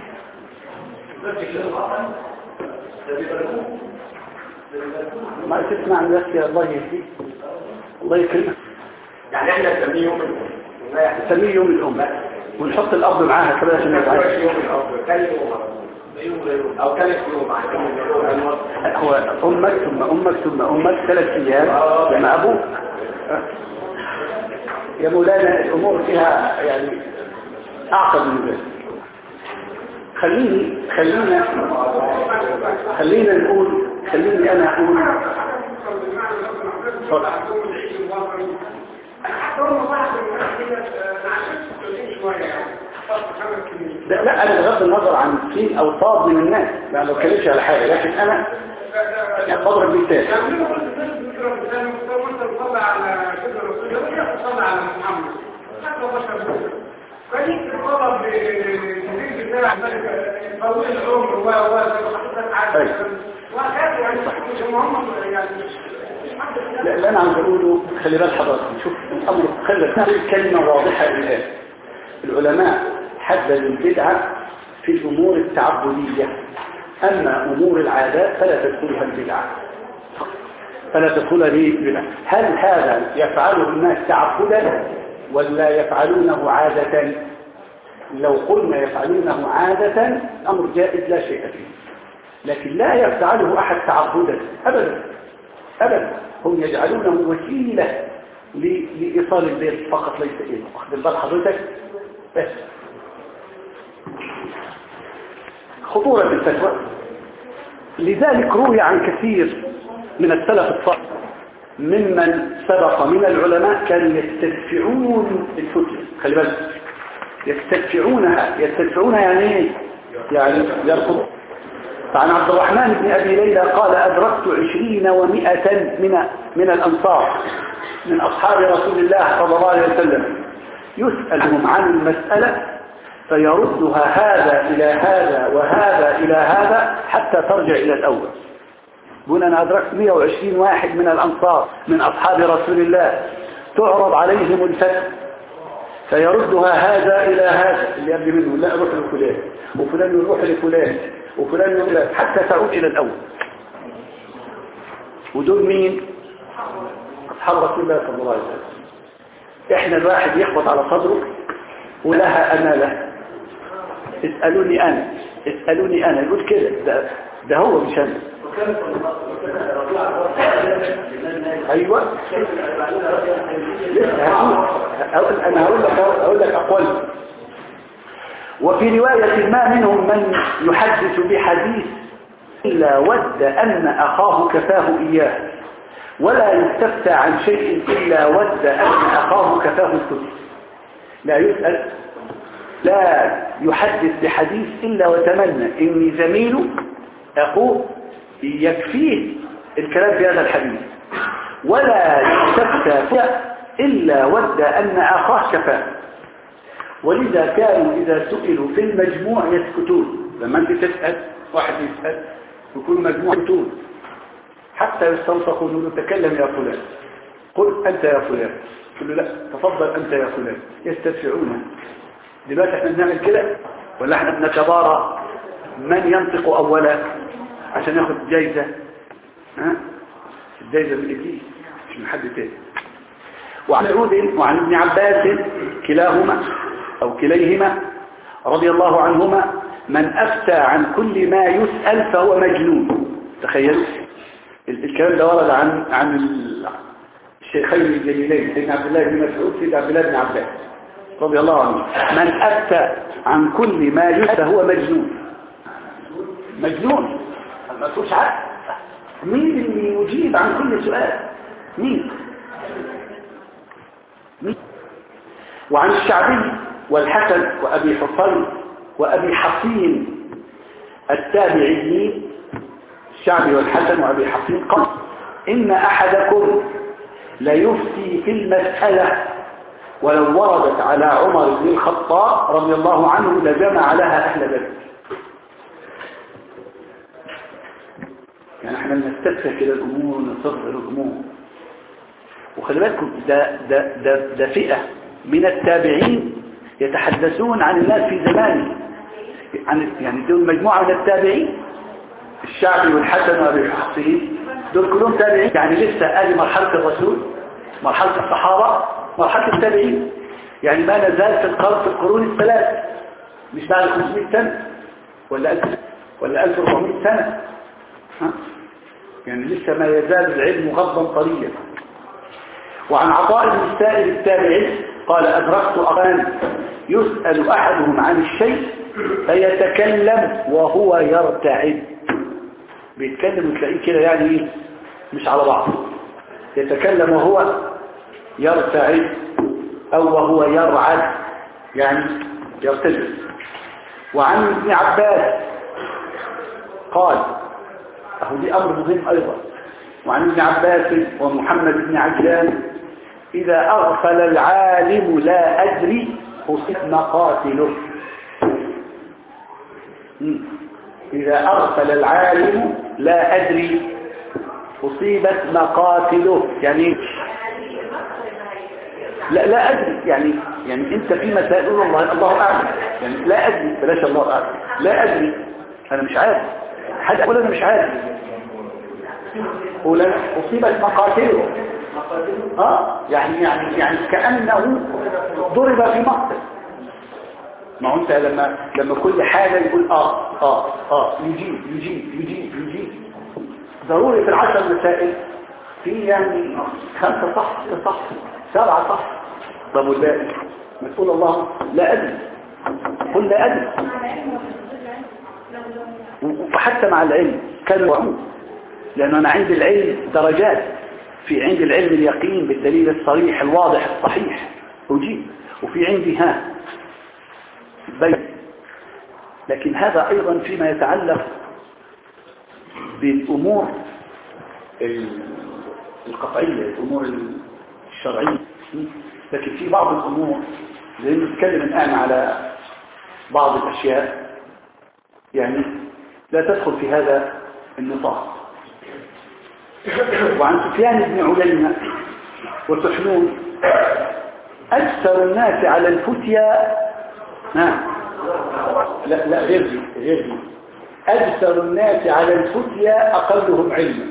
ما تسمع الناس يا الله يهديك الله يكرمك. يعني احنا نسميه يوم الأم، نسميه يوم الأم ونحط الأرض معاها كده عشان يتعرف يوم الأب كان يوم أو كانت يوم هو أمك ثم أمك ثم أمك 3 أيام لما أبوك. يا مولانا الأمور فيها يعني أعقد من ذلك. خليني أنا أقول لا أنا بغض النظر عن سين أو صاد من الناس، لا ما بتكلمش على حاجة، لكن أنا يعني بضرب مثال. فليك الطلب بالجديد بتاع طويل العمر وحضرتك عارف وهكذا يعني هم يعني لا أنا عاوز أقوله خلي بال حضرتك، شوف الأمر خلي كلمة واضحة الآن. العلماء حددوا البدعة في الأمور التعبدية، أما أمور العادات فلا تدخلها البدعة، فلا تدخلها البدعة. هل هذا يفعله الناس تعبدا ولا يفعلونه عادة؟ لو قلنا يفعلونه عادة أمر جائز لا شيء فيه، لكن لا يفعله أحد تعبدا أبدا أبدا، هم يجعلونه وسيلة لإيصال البيت فقط ليس إيه. واخد البال حضرتك؟ بس خطورة الفتوى. لذلك روي عن كثير من السلف الصالح ممن سبق من العلماء كانوا يستدفعون الفتوى. خلي بالك، يستدفعونها يعني ايه؟ يعني يرفض. فعن عبد الرحمن بن أبي ليلى قال أدركت 20 و100 من الأنصار من أصحاب رسول الله صلى الله عليه وسلم يسألهم عن المسألة فيردها هذا إلى هذا وهذا إلى هذا حتى ترجع إلى الأول. يقول أنا أدركت 120 واحد من الأنصار من أصحاب رسول الله تعرض عليهم الفتوى فيردها هذا إلى هذا اللي قبل منه، لا أروح لفلان وفلان يروح لفلان وفلان يروح حتى تعود إلى الأول. ودول مين؟ أصحاب رسول الله صلى الله عليه وسلم. إحنا الواحد يخبط على صدره ولها أنا له، اسألوني أنا يقول كده، ده هو مش أنا. أيوة أنا هقول لك أقوال. وفي رواية ما منهم من يحدث بحديث إلا ود أن أخاه كفاه إياه ولا يستفتى عن شيء إلا ود أن أخاه كفاه الكتب. لا يسأل، لا يحدث بحديث إلا وتمنى إن زميله أخوه يكفيه الكلام في هذا الحديث، ولا يستفتى إلا ود أن أخاه كفاه. ولذا كانوا إذا سئلوا في المجموع يسكتون. لما أنت تسأل واحد يسأل يكون مجموع يسكتون حتى يستنطقوا أنه تكلم يا فلان، قل أنت يا فلان، قل له لا تفضل أنت يا فلان، يستدفعونه. دلوقتي احنا بنعمل كده ولا احنا بنتبارى من ينطق أولا عشان ياخد جايزة؟ الجايزة من الإبليس مش من حد تاني. وعن عود وعن ابن عباس كلاهما أو كليهما رضي الله عنهما: من أفتى عن كل ما يسأل فهو مجنون. تخيل الكلام ده ورد عن الشيخين الجليلين سيدنا عبد الله بن مسعود سيدنا عبد الله بن عباس رضي الله عنه: من أفتى عن كل ما يسأل فهو مجنون. مجنون ما تقولش عقل. مين اللي يجيب عن كل سؤال؟ مين؟ وعن الشعبي والحسن وأبي حصين وأبي حصين التابعيين، الشعبي والحسن وأبي حصين قال: إن أحدكم ليفتي في المسألة ولو وردت على عمر بن الخطاب رضي الله عنه لجمع لها أهل بدر. يعني احنا بنستسهل كده الأمور ونصغر الأمور. وخلي بالكم ده فئة من التابعين يتحدثون عن الناس في زمانه، يعني دول مجموعة من التابعين، الشعبي والحسن وابي حصين دول كلهم تابعين. يعني لسه ادي مرحلة الرسول، مرحلة الصحابة، مرحلة التابعين. يعني ما نزال في القرون الثلاث، مش بعد 500 سنة ولا 1000 ولا 1400 سنة. يعني لسه ما يزال العلم غضا طريا. وعن عطاء بن السائب التابعي قال: أدركت أخوان يسأل أحدهم عن الشيء فيتكلم وهو يرتعد. بيتكلم وتلاقيه كده يعني مش على بعض، يتكلم وهو يرتعد أو وهو يرعد يعني يرتجل. وعن ابن عباس قال: أهو دي أمر مهم أيضا. وعن ابن عباس ومحمد بن عجلان: إذا أغفل العالم لا أدري أصيب مقاتله. إذا أغفل العالم لا أدري أصيبت مقاتله. يعني لا أدري، يعني أنت في مسائل الله أعلم، يعني لا أدري، بلاش الله أعلم، لا أدري، أنا مش عارف، حد أقول أنا مش عارف، أولا أصيبت مقاتله. يعني كأنه ضرب في مقتل. ما هو أنت لما كل حاجة يقول يجيب ضروري في ال10 مسائل في يعني 5 صح 6 صح 7 صح. طب والباقي ما تقول الله لا أدري، قل لا أدري. وحتى مع العلم كانوا يوعون، لأنه أنا عندي العلم درجات، في عندي العلم اليقين بالدليل الصريح الواضح الصحيح أجيب، وفي عندي بين. لكن هذا أيضا فيما يتعلق بالأمور القطعية، الأمور الشرعية. لكن في بعض الأمور زي ما نتكلم الآن على بعض الأشياء يعني لا تدخل في هذا النطاق. وعن سفيان بن عيينة وسحنون: أكثر الناس على الفتيا لا غير دي أكثر الناس على الفتيا أقلهم علما.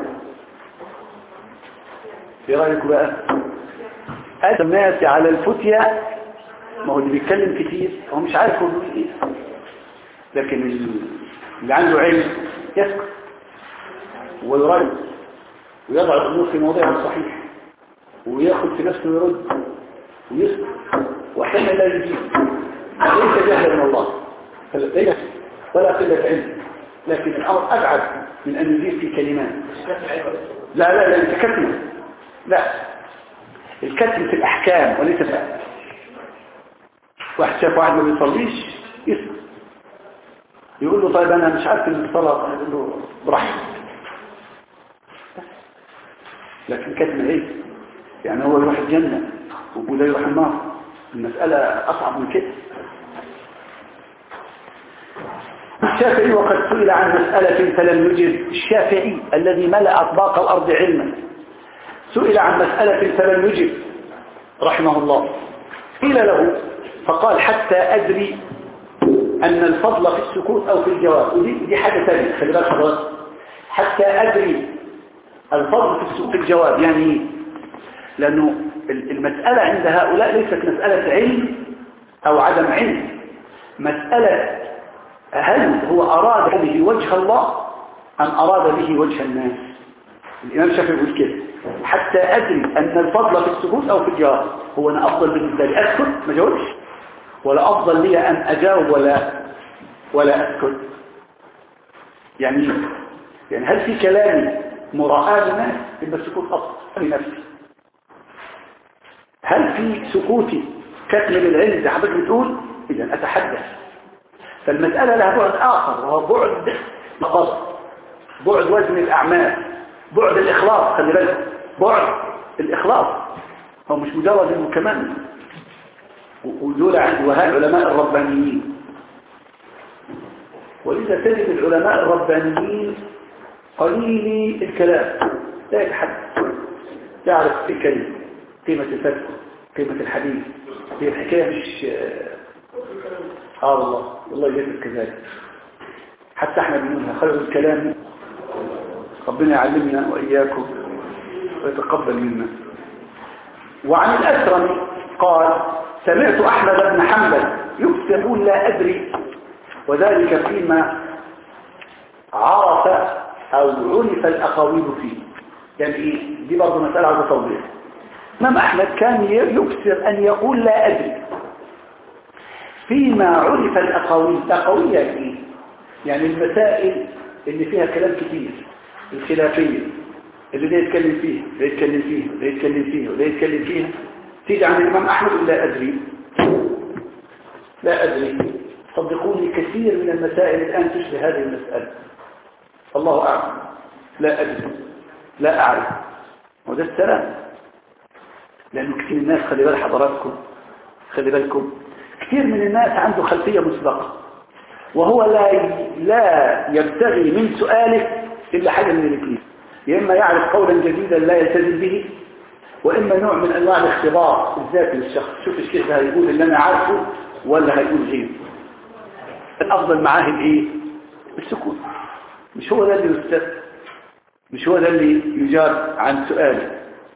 في رأيك بقى؟ أكثر الناس على الفتيا، ما هو اللي بيتكلم كتير هو مش عارف هو بيقول ايه، لكن اللي عنده علم يسكت ويرد ويضع الأمور في موضعها الصحيح وياخد في نفسه ويرد ويسكت، وأحيانا لا يجيب. ليس جهلا من الله ولا قلة علم، لكن الأمر أبعد من أن يجيب في كلمات. لا أنت كتم، لا، الكتم في الأحكام وليس في الأحكام. واحد شاف واحد ما بيصليش يسكت، يقول له طيب أنا مش عارف إن الصلاة، يقول له براحتك. لكن كتم إيه؟ يعني هو يروح الجنة ولا يروح النار؟ المسألة أصعب من كده. الشافعي وقد سئل عن مسألة فلم يجب. الشافعي الذي ملأ أطباق الأرض علما سئل عن مسألة فلم يجب رحمه الله. قيل له فقال حتى أدري أن الفضل في السكوت أو في الجواب. ودي حاجة ثانية، خلي بالك حضرتك. حتى أدري الفضل في الجواب يعني لأنه المسألة عند هؤلاء ليست مسألة علم أو عدم علم، مسألة هل هو أراد به وجه الله أم أراد به وجه الناس. الإمام الشافعي يقول كده حتى أدري أن الفضل في السكوت أو في الجواب. هو أنا أفضل بالنسبة لي أسكت ما جاوبش، ولا أفضل لي أن أجاوب ولا أسكت؟ يعني هل في كلامي مراعاة للناس؟ يبقى السكوت أفضل لنفسي. هل في سكوتي كتم للعلم زي حضرتك بتقول؟ إذا أتحدث. فالمسألة لها بعد آخر وهو بعد القصد، بعد وزن الأعمال، بعد الإخلاص. خلي بالك بعد الإخلاص هو مش مجرد إنه كمان. ودول عند وهؤلاء العلماء الربانيين. ولذا تجد العلماء الربانيين قليل الكلام، لا يتحدث، يعرف الكلمة، قيمة الفتوى، قيمة الحديث. هي الحكاية مش والله يجب كذلك. حتى احنا بنقولها خير الكلام. ربنا يعلمنا وإياكم ويتقبل منا. وعن الأسرم قال سمعت أحمد بن حنبل يقول لا أدري، وذلك فيما عرف أو عرف الأقاويل فيه. يعني إيه؟ دي برضه مسألة على توضيح. الإمام أحمد كان يكثر أن يقول لا أدري فيما عرف الأقاويل. الأقاويل يعني يعني المسائل اللي فيها كلام كتير، الخلافية اللي ده يتكلم فيها ده يتكلم فيها ده يتكلم فيها وده يتكلم فيها، تيجي عن الإمام أحمد لا أدري لا أدري. صدقوني كثير من المسائل الآن تشبه هذه المسألة. الله أعلم، لا أدري، لا أعرف. وده السلام. لأنه كثير من الناس، خلي بال حضراتكم، خلي بالكم، كثير من الناس عنده خلفية مسبقة، وهو لا يبتغي من سؤاله إلا حاجة من الاثنين: يا إما يعرف قولا جديدا لا يلتزم به، وإما نوع من أنواع الاختبار الذاتي للشخص. شوف الشيخ ده هيقول اللي أنا عارفه ولا هيقول غيره. الأفضل معاه الإيه؟ السكوت. مش هو ده اللي يستفد، مش هو ده اللي يجاب عن سؤاله.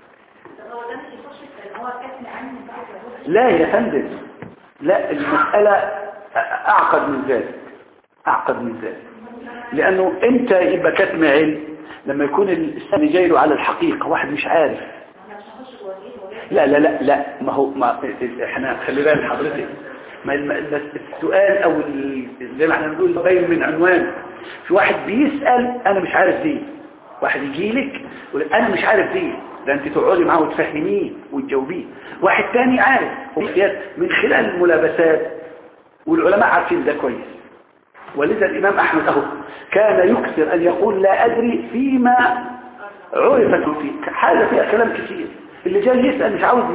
لا يا فندم، لا، المسألة أعقد من ذلك، أعقد من ذلك. لأنه أنت يبقى كتم علم لما يكون الإنسان جاي له على الحقيقة، واحد مش عارف. لا لا لا لا، ما احنا خلي بالك حضرتك، ما السؤال أو زي ما احنا بنقول باين من عنوان. في واحد بيسأل أنا مش عارف دي، واحد يجي لك يقول أنا مش عارف دي، ده أنت تقعدي معاه وتفهميه وتجاوبيه. واحد تاني عارف من خلال الملابسات، والعلماء عارفين ده كويس. ولذا الإمام أحمد أهو كان يكثر أن يقول لا أدري فيما عرفت فيه، حاجة فيها كلام كثير. اللي جاي يسأل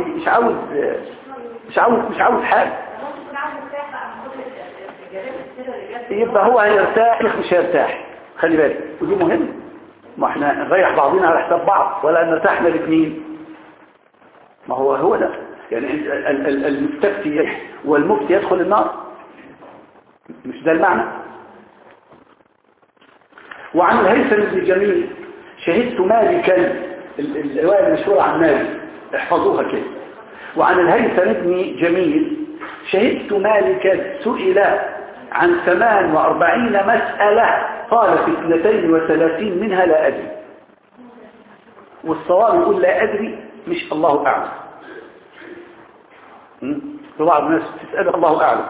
مش عاوز حاجة، يبقى هو هيرتاح مش هيرتاح. خلي بالك، ودي مهم. ما احنا نريح بعضنا على حساب بعض ولا نرتاحنا الاثنين. ما هو ده يعني المستفتي والمفتي يدخل النار، مش ده المعنى. وعن الهيثم بن جميل شهدت مالكا، الرواية المشهورة عن مالك، احفظوها كده. وعن الهيثم بن جميل شهدت مالكا سئل عن 48 مسألة قال في 32 منها لا أدري. والصواب يقول لا أدري مش الله أعلم. بعض الناس تسأل الله أعلم،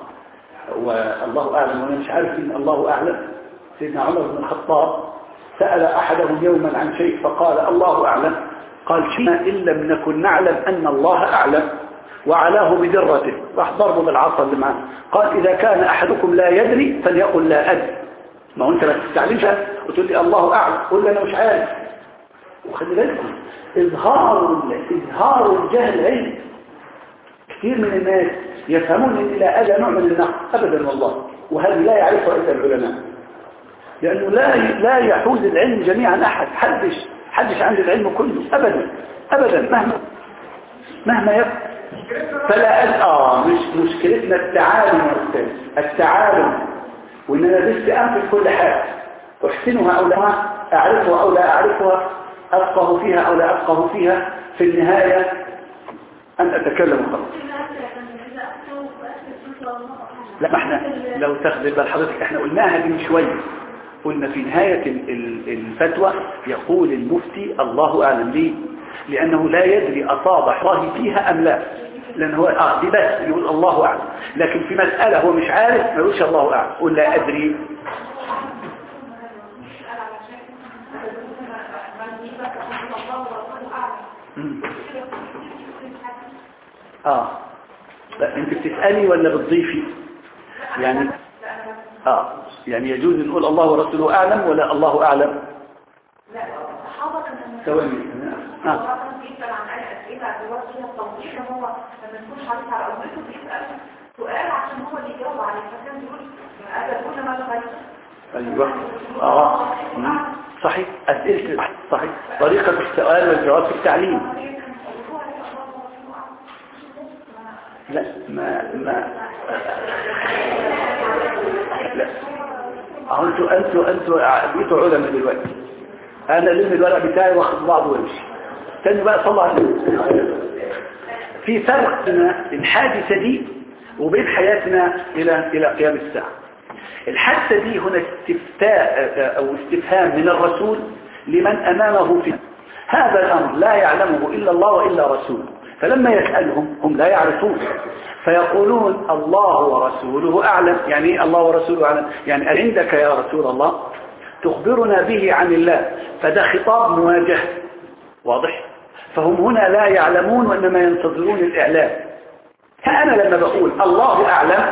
الله أعلم وأنا مش عارف إن الله أعلم. سيدنا عمر بن الخطاب سأل أحدهم يوما عن شيء فقال الله أعلم. قال شيء إن لم نكن نعلم أن الله أعلم، وعلاه بدرته، راح ضربه بالعصا اللي معه. قال إذا كان أحدكم لا يدري فليقل لا أدري. ما هو أنت ما تستعلمش وتقول لي الله أعلم، قل لي أنا مش عارف. وخلي بالكم، إظهار الجهل علم. كثير من الناس يفهمون إن لا أدى نوع من النقص أبدا والله، وهذا لا يعرفه إلا العلماء، لأنه لا يحوز العلم جميعا أحد، حدش عند العلم كله أبدا أبدا مهما يبقى. فلا مش مشكلتنا التعالم يا أستاذ، التعالم، وإن أنا بس أنفذ كل حاجة، أحسنها أو لا أعرفها أو لا أعرفها، أفقه فيها أو لا أفقه فيها، في النهاية أن أتكلم خلاص. لا، ما احنا لو تاخد بال حضرتك احنا قلناها دي من شوية، قلنا في نهاية الفتوى يقول المفتي الله أعلم. ليه؟ لأنه لا يدري أصاب حراه فيها أم لا، لأنه هو دي بس يقول الله أعلم، لكن في مسألة هو مش عارف ما يقولش الله أعلم، قل لا أدري. لا انت بتسألي ولا بتضيفي؟ يعني يعني يجوز نقول الله ورسوله أعلم ولا الله أعلم؟ لا الصحابة كانوا ثواني بيسأل عن أي أسئلة اعتبار فيها التوضيح، ان هو لما يكون حريص على أمته بيسأل سؤال عشان هو اللي يجاوب عليه، فكان بيقول أدبونا ما الغيب. أيوة صحيح، أسئلة صحيح، طريقة السؤال والجواب في التعليم. لا ما لا انتوا بقيتوا علماء دلوقتي، انا لم الورق بتاعي واخد بعض وامشي تاني بقى. طلع في فرق بين الحادثه دي وبين حياتنا الى قيام الساعه. الحادثه دي هنا استفتاء او استفهام من الرسول لمن امامه في هذا الامر لا يعلمه الا الله والا رسوله، فلما يسألهم هم لا يعرفون، فيقولون الله ورسوله أعلم. يعني إيه الله ورسوله أعلم؟ يعني عندك يا رسول الله تخبرنا به عن الله، فده خطاب مواجه واضح. فهم هنا لا يعلمون وإنما ينتظرون الإعلام. فأنا لما بقول الله أعلم،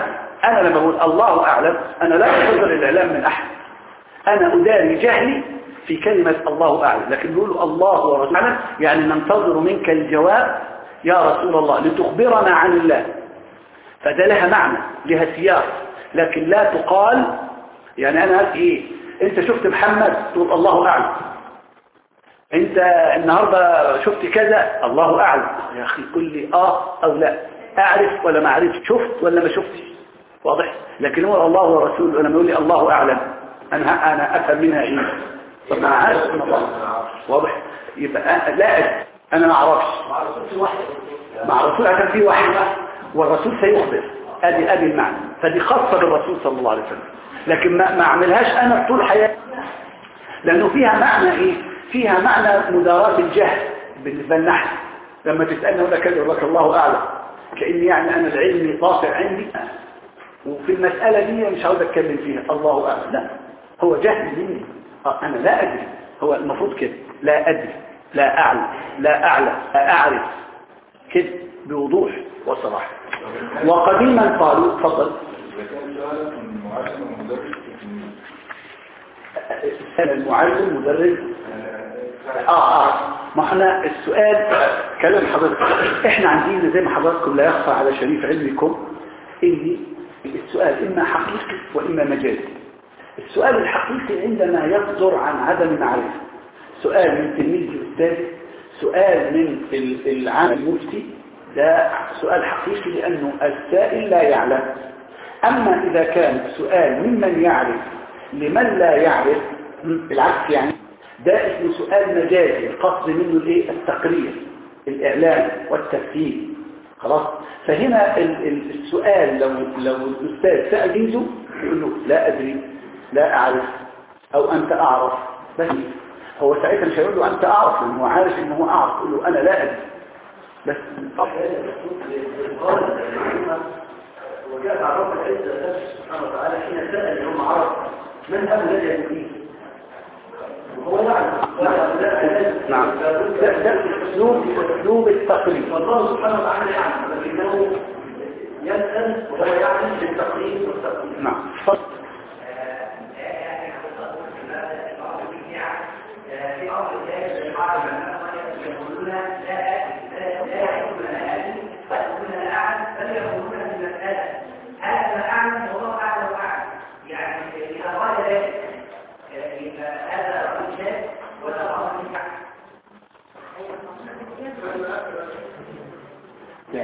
أنا لا أنتظر الإعلام من أحد، أنا أداري جهلي في كلمة الله أعلم. لكن يقولوا الله ورسوله أعلم يعني ننتظر منك الجواب يا رسول الله لتخبرنا عن الله، فده لها معنى، لها سياق، لكن لا تقال. يعني أنا قلت إيه؟ أنت شفت محمد تقول الله أعلم، أنت النهاردة شفت كذا الله أعلم. يا أخي قل لي أو لا، أعرف ولا ما أعرف، شفت ولا ما شفتش، واضح. لكن هو الله ورسوله لما يقول لي الله أعلم أنا أفهم منها إيه؟ طب ما عارف من الله، واضح. يبقى لا أدري، أنا ما أعرفش، مع الرسول عشان في واحد والرسول سيخبر، ادي المعنى. فدي خاصة بالرسول صلى الله عليه وسلم، لكن ما اعملهاش انا طول حياتي، لانه فيها معنى ايه؟ فيها معنى مداراة الجهل بالنسبة لنا. لما تسألني هنا كذا يقول لك الله اعلم، كأني يعني انا العلم طافع عندي، وفي المسألة دي مش عاوز اتكلم فيها الله اعلم. لا، هو جهل مني، انا لا ادري. هو المفروض كده، لا ادري، لا اعلم، لا اعرف كده بوضوح وصراحة. وقديما قالوا تفضل المعلم مدرس. ما احنا السؤال كلام حضرتك، احنا عندنا زي ما حضراتكم لا يخفى على شريف علمكم ان السؤال اما حقيقي واما مجازي. السؤال الحقيقي عندما يصدر عن عدم معرفة، سؤال من تلميذ الاستاذ، سؤال من العام المفتي، ده سؤال حقيقي لأنه السائل لا يعلم. أما إذا كان سؤال ممن يعرف لمن لا يعرف بالعكس، يعني ده اسمه سؤال مجازي، القصد منه الايه؟ التقرير، الإعلام والتفهيم. خلاص. فهنا السؤال لو الأستاذ سأل جنزه يقول له لا أدري، لا أعرف، أو أنت أعرف، بس هو ساعتها مش هيقول له أنت أعرف، لأنه هو عارف إنه أعرف، يقول له أنا لا أدري بس. وجاء عرف العزة سبحانه وتعالى حين سأل يوم عرف من هذا الذي يكفيه، وهو نعم ده اسلوب التقريب. فالله سبحانه وتعالى يعلم لكنه يسأل وهو يعلم بالتقريب والتقريب. نعم. في أمر الله قال من يقولون لا يكون أعلم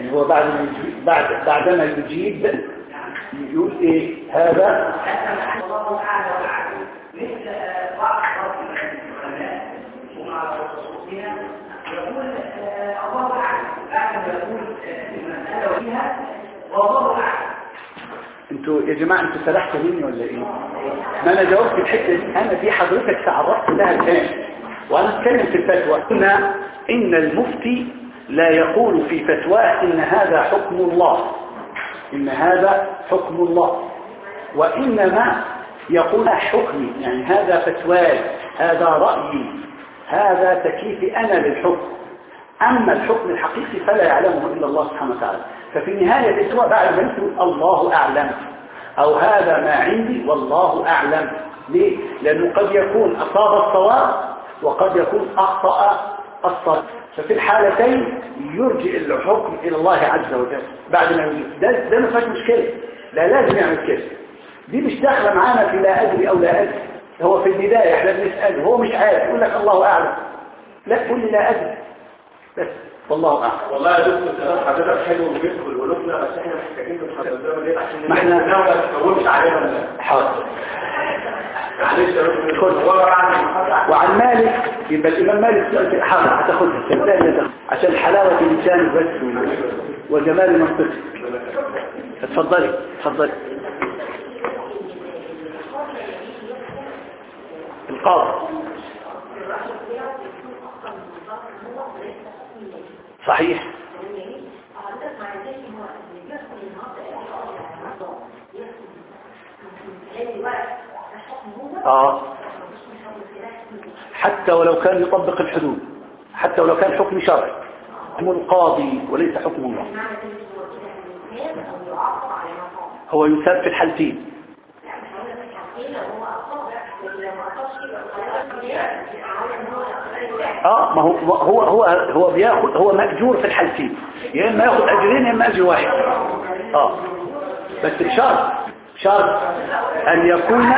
يعني هو بعدما يجيب يقول ايه هذا الله تعالى مثل بعض العلماء ومع خصوصنا يقول الله اعلم بعد ما يقول المساله فيها والله اعلم. انتوا يا جماعه انتوا سرحتوا مني ولا ايه؟ ما انا جاوبت الحته دي، انا دي حضرتك تعرضت لها الان وانا اتكلم في الفتوى. قلنا ان المفتي لا يقول في فتواه ان هذا حكم الله، ان هذا حكم الله، وانما يقول حكمي، يعني هذا فتواي، هذا رايي، هذا تكييفي انا للحكم. اما الحكم الحقيقي فلا يعلمه الا الله سبحانه وتعالى. ففي نهايه الفتوى بعد ما يقول الله اعلم او هذا ما عندي والله اعلم. ليه؟ لانه قد يكون اصاب الصواب وقد يكون اخطا الصواب، ففي الحالتين يرجع الحكم الى الله عز وجل بعد ما يجيب. ده ما فيش مشكله، لا لازم يعمل كده. دي مش داخله معانا في لا ادري او لا ادري. هو في البدايه احنا بنساله هو مش عارف يقول لك الله اعلم، لا قول لي لا ادري بس والله اعلم. والله يا دكتور كلام حضرتك حلو وبيدخل قلوبنا، بس احنا محتاجين نتحضر ليه عشان ما احنا ما تقولش علينا. حاضر. معلش يا دكتور وعن مالك يبقى الامام مالك حاضر هتاخدها صدقني عشان حلاوه لسانك بس وجمال منطقك. اتفضلي اتفضلي. القاضي صحيح. حتى ولو كان يطبق الحدود، حتى ولو كان حكم شرعي، حكم القاضي وليس حكم الله. هو يثاب في الحالتين. ما هو بياخد، هو مأجور في الحالتين، يا اما ياخد اجرين يا اما اجر واحد. بس شرط ان يكون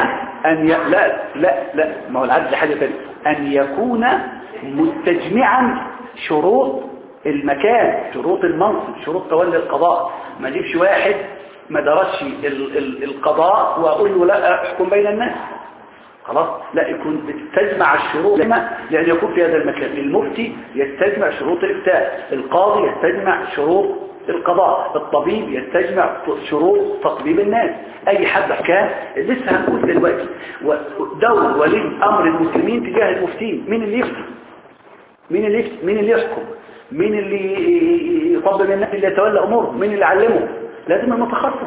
لا ما هو العدل حاجه ثانيه، ان يكون مستجمعا شروط المكان، شروط المنصب، شروط تولي القضاء. ما اجيبش واحد ما درسش القضاء واقول له لا احكم بين الناس، خلاص. لا، يكون بتستجمع الشروط، لأن يكون في هذا المكان المفتي يستجمع شروط الإفتاء، القاضي يستجمع شروط القضاء، الطبيب يستجمع شروط تطبيب الناس، أي حد حكام. لسه هنقول دلوقتي دور ولي أمر المسلمين تجاه المفتين. مين اللي يفتي؟ مين اللي يحكم؟ مين اللي يطبب الناس، اللي يتولى أمورهم؟ مين اللي يعلمهم؟ لازم المتخصص.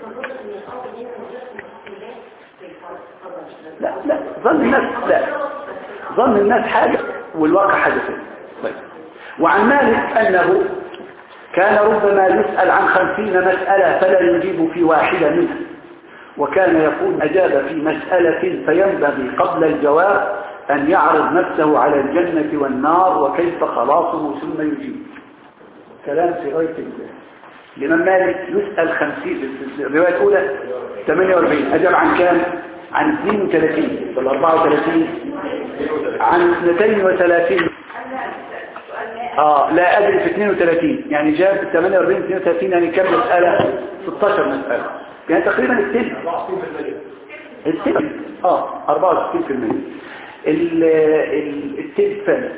لا ظن الناس حاجة والواقع حاجة ثانية. طيب. وعن مالك أنه كان ربما يسأل عن 50 مسألة فلا يجيب في واحدة منها، وكان يقول أجاب في مسألة فينبغي قبل الجواب أن يعرض نفسه على الجنة والنار وكيف خلاصه ثم يجيب. كلام في غاية الإمام مالك يسأل 50. الرواية الأولى 48 أجاب عن كام؟ عن 32 ولا 34 عن 32. لا أدري في 32 يعني جاب 48 32 يعني كم مسألة؟ 16 مسألة يعني تقريبا التلت 64%. التلت فن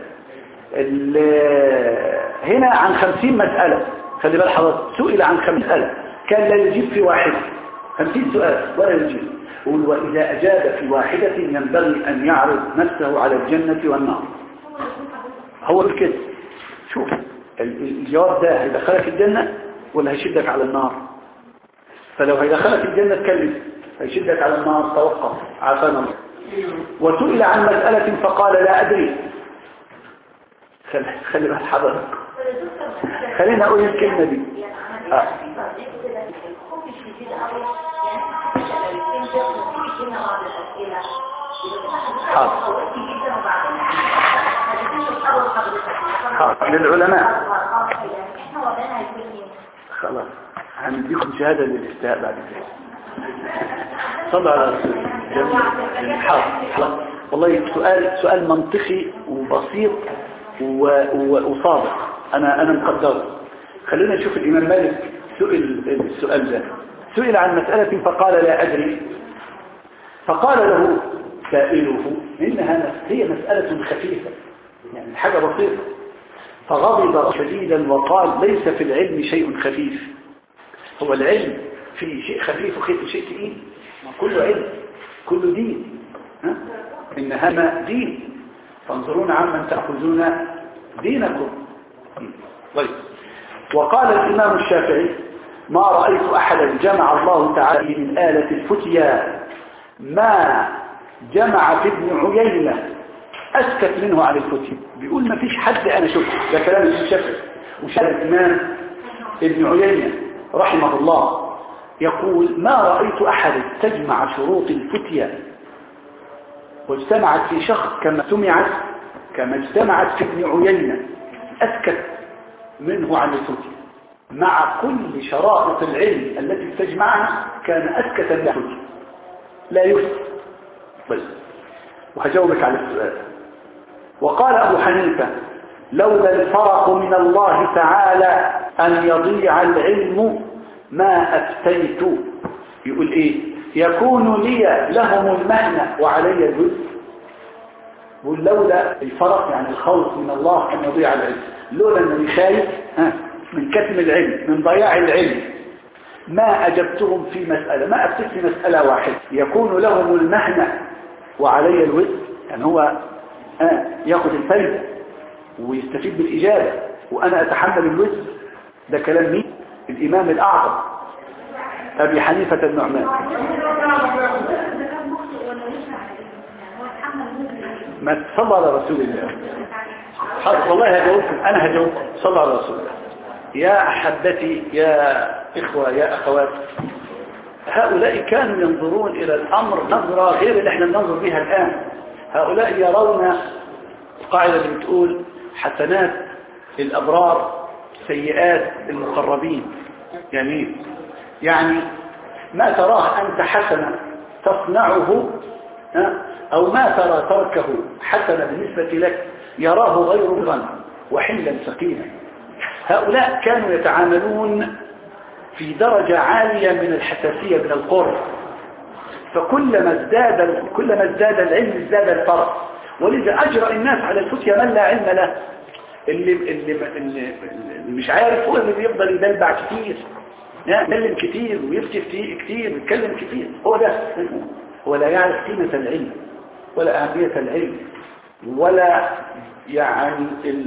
هنا عن 50 مسألة. خلي بال حضرتك، سئل عن 50 مسألة كان لا يجيب في واحد. 50 سؤال ولا يجيب. وإذا أجاب في واحدة ينبغي أن يعرض نفسه على الجنة والنار. هو كده. شوف الجواب ده هيدخلك الجنة ولا هيشدك على النار؟ فلو هيدخلك الجنة اتكلم، هيشدك على النار توقف، عافانا الله. وسئل عن مسألة فقال لا أدري. خلي بال حضرتك، خلينا أقول الكلمة دي. للعلماء خلاص هنديكم شهادة للاستهاء بعد كده. صلى على رسول الله. والله سؤال منطقي وبسيط وصادق، انا مقدره. خلينا نشوف الإمام مالك سئل السؤال ده، سئل عن مسألة فقال لا أدري، فقال له سائله إنها هي مسألة خفيفة يعني حاجة بسيطة، فغضب شديدا وقال ليس في العلم شيء خفيف، هو العلم في شيء خفيف وخيف شيء تقيل، كله علم كله دين، إنها دين فانظرون عمن تأخذون دينكم. طيب. وقال الإمام الشافعي ما رأيت أحدا جمع الله تعالى من آلة الفتيا ما جمع في ابن عيينة أسكت منه عن الفتيا، بيقول ما فيش حد أنا شفته، ده كلام الشافعي وشاهد الإمام ابن عيينة رحمه الله يقول ما رأيت أحد تجمع شروط الفتيا واجتمعت في شخص كما اجتمعت في ابن عيينة أسكت منه عن الفتيا، مع كل شرائط العلم التي تجمعها كان أسكت من الفتيا لا يفتي. بس وهجاوبك على السؤال. وقال أبو حنيفة لولا الفرق من الله تعالى أن يضيع العلم ما أفتيت، يقول إيه يكون لي لهم المهنة وعلي الجزء، يقول لولا الفرق يعني الخوف من الله أن يضيع العلم، لولا أنني خايف من كتم العلم من ضياع العلم ما أجبتهم في مسألة، ما أفتيت في مسألة واحدة يكون لهم المهنة وعلي الوزر، يعني هو ياخذ الفايدة ويستفيد بالإجابة وأنا أتحمل الوزر. ده كلام مين؟ الإمام الأعظم أبي حنيفة النعمان. ما صلى على رسول الله. والله هجاوبكم، أنا هجاوبكم صلى على رسول الله. يا أحبتي يا إخوة يا أخوات، هؤلاء كانوا ينظرون إلى الأمر نظرة غير اللي احنا ننظر بها الآن. هؤلاء يرون القاعدة اللي بتقول حسنات الأبرار سيئات المقربين، يعني ما تراه أنت حسنا تصنعه أو ما ترى تركه حسنا بالنسبة لك يراه غير رضا وحلا سقيما. هؤلاء كانوا يتعاملون في درجة عالية من الحساسية من القرب، فكلما ازداد العلم ازداد الفرق، ولذا أجرأ الناس على الفتيا من لا علم له، اللي مش عارف هو اللي بيفضل يدلبع كتير يتكلم كتير ويفتي كتير ويتكلم كتير، هو ده هو لا يعرف قيمة العلم ولا أهمية العلم ولا يعني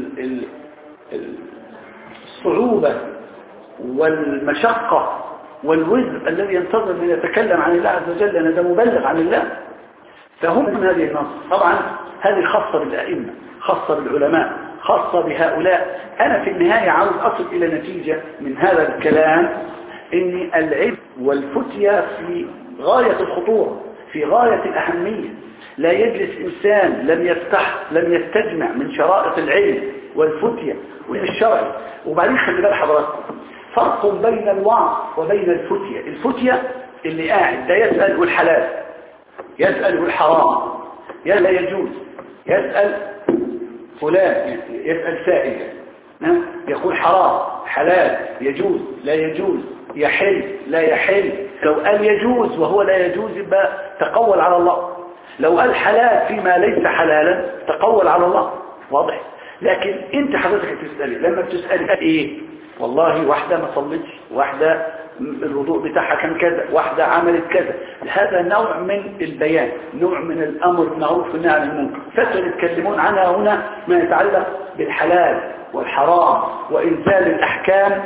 الصعوبة والمشقة والوزر الذي ينتظر من يتكلم عن الله عز وجل أن ده مبلغ عن الله. فهم من هذه النص. طبعا هذه خاصة بالأئمة، خاصة بالعلماء، خاصة بهؤلاء. أنا في النهاية عاوز أصل إلى نتيجة من هذا الكلام إن العلم والفتية في غاية الخطورة، في غاية الأهمية. لا يجلس إنسان لم يستجمع من شرائط العلم والفتية والشرع. وبعدين خلي بال حضراتكم فرق بين الوعظ وبين الفتية. الفتية اللي قاعد ده يسأل الحلال، يسأل الحرام، لا يجوز، يسأل فلان، يسأل سائل يقول حرام حلال يجوز لا يجوز يحل لا يحل. لو قال يجوز وهو لا يجوز يبقى تقول على الله، لو قال حلال فيما ليس حلالا تقول على الله، واضح؟ لكن انت حضرتك تسألي، لما بتسألي قال ايه؟ والله واحدة ما صلتش، واحدة الوضوء بتاعها كان كذا، واحدة عملت كذا. هذا نوع من البيان، نوع من الأمر بالمعروف والنهي عن المنكر. فترة يتكلمون عنها هنا ما يتعلق بالحلال والحرام وإنزال الأحكام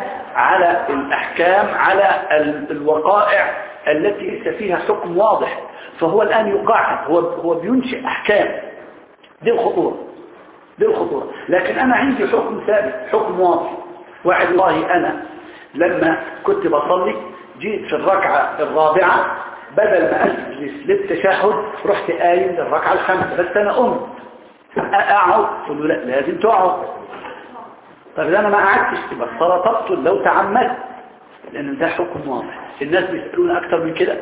على الوقائع التي ليس فيها حكم واضح. فهو الآن يقاعد، هو بينشئ أحكام. دي الخطورة. لكن أنا عندي حكم ثابت، حكم واضح. واحد والله أنا لما كنت بصلي جيت في الركعة الرابعة بدل ما أجلس للتشهد رحت قايم للركعة الخامسة، بس أنا قمت أقعد، قلت له لا لازم تقعد. طب أنا ما قعدتش تبقى الصلاة تبطل لو تعمدت، لأن ده حكم واضح. الناس بيسألون أكتر من كده.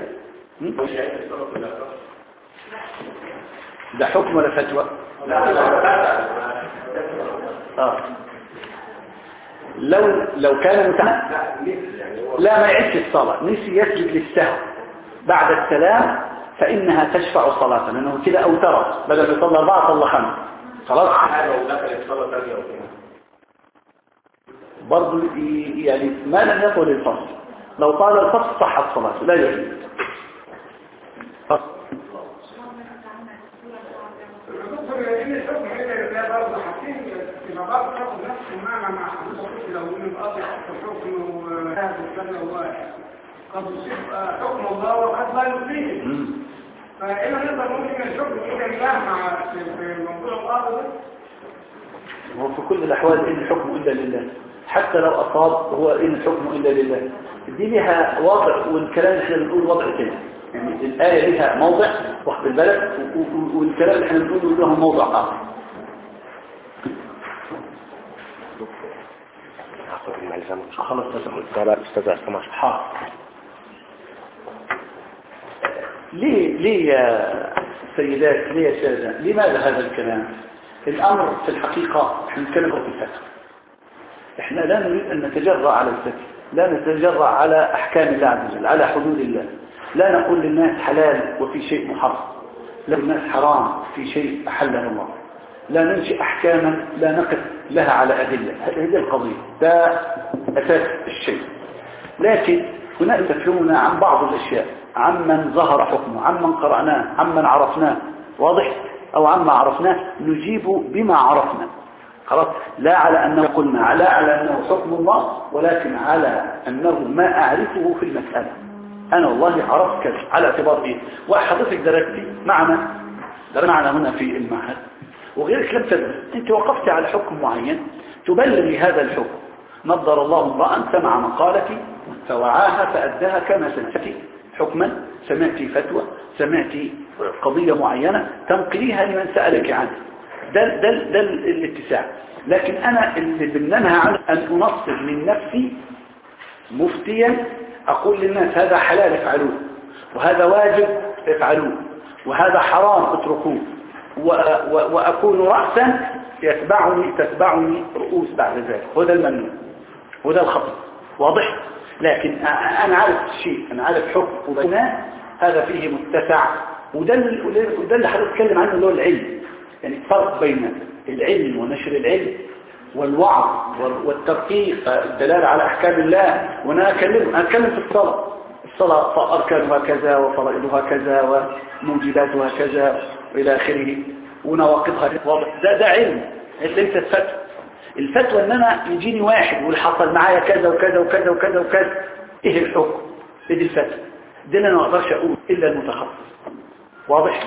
ده حكم ولا فتوى؟ لو كان لا ما يعيش الصلاة، نسي يسجد للسهو بعد السلام فإنها تشفع صلاة، لأنه كده أوترت، بدل ما يصلي 4 صلى 5 خلاص. لو دخل الصلاة ثانية وكده برضه يعني ما لم يطل الفصل، لو طال الفصل صحت صلاته لا يعيد. قد يصيب حكم الله وقد لا يصيب، فإلا نقدر ممكن الحكم إلى الله مع في موضوع الأرض ده. هو في كل الأحوال إن الحكم إلا لله، حتى لو أصاب هو إن الحكم إلا لله. دي لها وضع، والكلام اللي احنا بنقول وضع تاني، يعني الآية لها موضع واخد بالك، والكلام اللي احنا بنقوله له موضع آخر. خلاص لا أستاذ عصام حاضر. ليه يا سيدات، ليه يا سادة، لماذا هذا الكلام؟ الأمر في الحقيقة احنا نتكلم في الفتح، احنا لا نريد أن نتجرأ على الفتح، لا نتجرأ على أحكام الله عز وجل، على حدود الله، لا نقول للناس حلال وفي شيء محرم، لا للناس حرام في شيء أحله الله، لا ننشئ أحكاما لا نقف لها على أدلة. هذه القضية، ده أساس الشيء. لكن هناك تفهمنا عن بعض الأشياء، عمن ظهر حكمه، عمن قرأناه، عمن عرفناه، واضح؟ أو عما عرفناه نجيب بما عرفنا، خلاص، لا على أنه قلنا، لا على أنه حكم الله، ولكن على أنه ما أعرفه في المسألة. أنا والله عرفت كذا على اعتبار إيه؟ وحضرتك درستي معنا هنا في المعهد، وغيرك لم تدرس، أنت وقفت على حكم معين تبلغي هذا الحكم. نظر الله امرأ سمع مقالتي فوعاها فأداها كما سمعتي حكما، سمعتي فتوى، سمعتي قضية معينة تنقليها لمن سألك عنه. ده الاتساع. لكن أنا اللي بننهى عنه أن أنصر من نفسي مفتيا أقول للناس هذا حلال افعلوه، وهذا واجب افعلوه، وهذا حرام اتركوه، وأكون رأسا تتبعني رؤوس بعد ذلك، وده الممنوع وده الخطأ، واضح؟ لكن أنا عارف شيء، أنا عارف حكم وبناء هذا فيه متسع، وده اللي حضرتك اتكلم عنه اللي هو العلم. يعني فرق بين العلم ونشر العلم والوعظ والترقيق، الدلالة على أحكام الله. وأنا أتكلم في الصلاة أركانها كذا وفرائضها كذا وموجباتها كذا وإلى آخره ونواقضها، ده علم، ليس الفتوى ان انا يجيني واحد واللي حصل معايا كذا وكذا وكذا وكذا وكذا، ايه الحكم؟ ايه دي الفتوى؟ دي انا ما اقدرش اقول الا المتخصص، واضح؟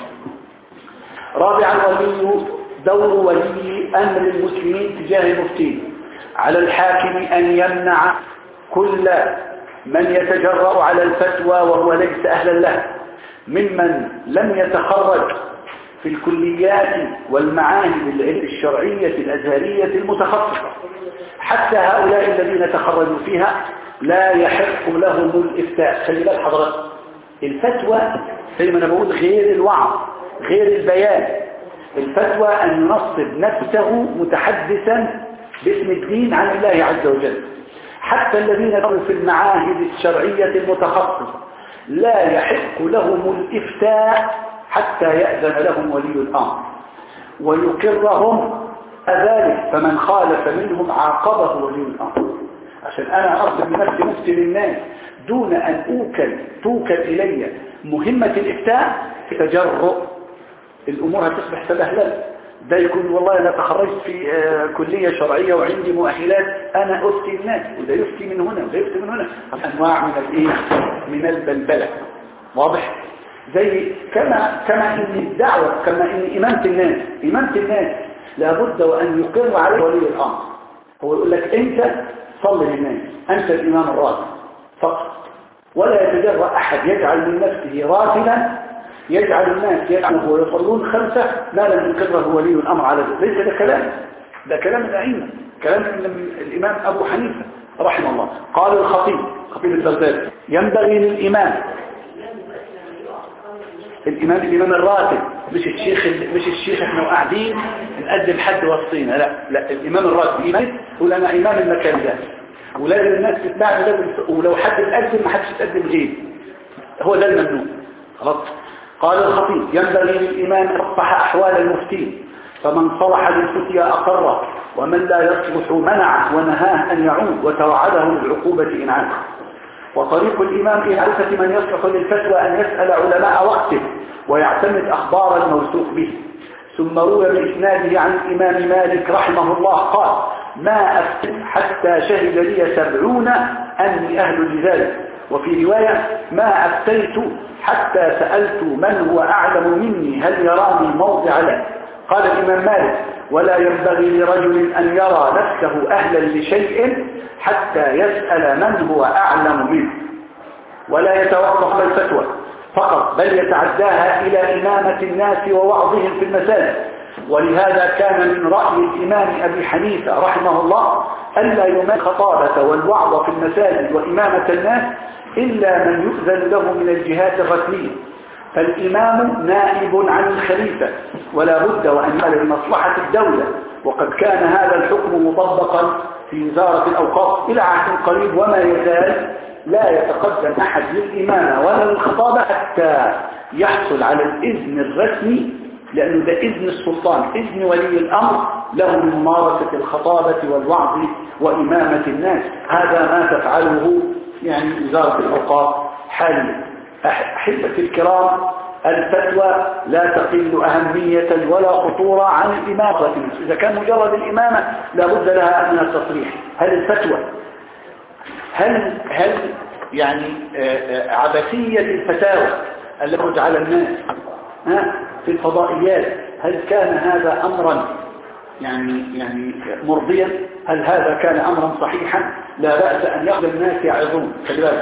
رابعا، دور ولي امر المسلمين تجاه المفتين. على الحاكم ان يمنع كل من يتجرأ على الفتوى وهو ليس اهلا له، ممن لم يتخرج في الكليات والمعاهد العلم الشرعية الأزهرية المتخصصة. حتى هؤلاء الذين تخرجوا فيها لا يحق لهم الإفتاء. خلي بالك حضرتك، الفتوى زي ما أنا بقول غير الوعظ، غير البيان. الفتوى أن ينصب نفسه متحدثا باسم الدين عن الله عز وجل. حتى الذين كانوا في المعاهد الشرعية المتخصصة لا يحق لهم الإفتاء حتى يأذن لهم ولي الأمر ويقرهم ذلك، فمن خالف منهم عاقبه ولي الأمر. عشان أنا أرسل نفسي مفتي للناس دون أن توكل إلي مهمة الإفتاء في تجرؤ، الأمور هتصبح سبهللة. ده يكون والله أنا تخرجت في كلية شرعية وعندي مؤهلات، أنا أفتي الناس، وده يفتي من هنا وده يفتي من هنا، أنواع من البلبلة، واضح؟ زي كما ان الدعوة، كما ان إمامة الناس لابد وأن يقر عليه ولي الأمر. هو يقول لك أنت صلي للناس، أنت الإمام الراتب فقط، ولا يتجرأ أحد يجعل من نفسه راتبا يجعل الناس يجعله ويصلون خمسة ما لم يقره ولي الأمر على ذلك. ليس ده كلام الأئمة، كلام الإمام أبو حنيفة رحمه الله. قال الخطيب البغدادي: ينبغي للإمام الإمام الراتب، مش الشيخ احنا قاعدين نقدم حد وسطينا، لا الإمام الراتب يقول أنا إمام المكان ده، ولازم الناس تتبعني، ولو حد تقدم ما حدش يتقدم غيري، هو ده الممنوع. خلاص. قال الخطيب: ينبغي للإمام أن يصلح أحوال المفتين، فمن صلح للفتيا أقره، ومن لا يصلح منعه ونهاه أن يعود، وتوعده بالعقوبة إن عاد. وطريق الإمام إلى معرفة من يصلح للفتوى أن يسأل علماء وقته ويعتمد أخبار الموثوق به. ثم روى بإسناده عن الإمام مالك رحمه الله قال: ما أفتن حتى شهد لي 70 أني أهل لذلك. وفي رواية: ما أفتيت حتى سألت من هو أعلم مني هل يراني موضع له. قال الإمام مالك: ولا ينبغي لرجل أن يرى نفسه أهلا لشيء حتى يسأل من هو أعلم منه، ولا يتوقف الفتوى فقط، بل يتعداها إلى إمامة الناس ووعظهم في المساجد. ولهذا كان من رأي الإمام أبي حنيفة رحمه الله ألا يمارس الخطابة والوعظ في المساجد وإمامة الناس إلا من يؤذن له من الجهات الرسمية، فالإمام نائب عن الخليفة ولا بد وأن يعمل لمصلحة الدولة. وقد كان هذا الحكم مطبقا في وزارة الأوقاف إلى عهد قريب، وما يزال لا يتقدم أحد للإمامة ولا للخطابة حتى يحصل على الإذن الرسمي، لأنه ده إذن السلطان، إذن ولي الأمر له بممارسة الخطابة والوعظ وإمامة الناس. هذا ما تفعله يعني وزارة الأوقاف حاليا. أحبتي الكرام، الفتوى لا تقل أهمية ولا خطورة عن الإمامة. إذا كان مجرد الإمامة لا بد لها من التصريح. هل الفتوى هل يعني عبثية الفتاوى التي تخرج على الناس في الفضائيات، هل كان هذا أمرا يعني مرضيا؟ هل هذا كان أمرا صحيحا؟ لا بأس أن يأخذ الناس يعظون،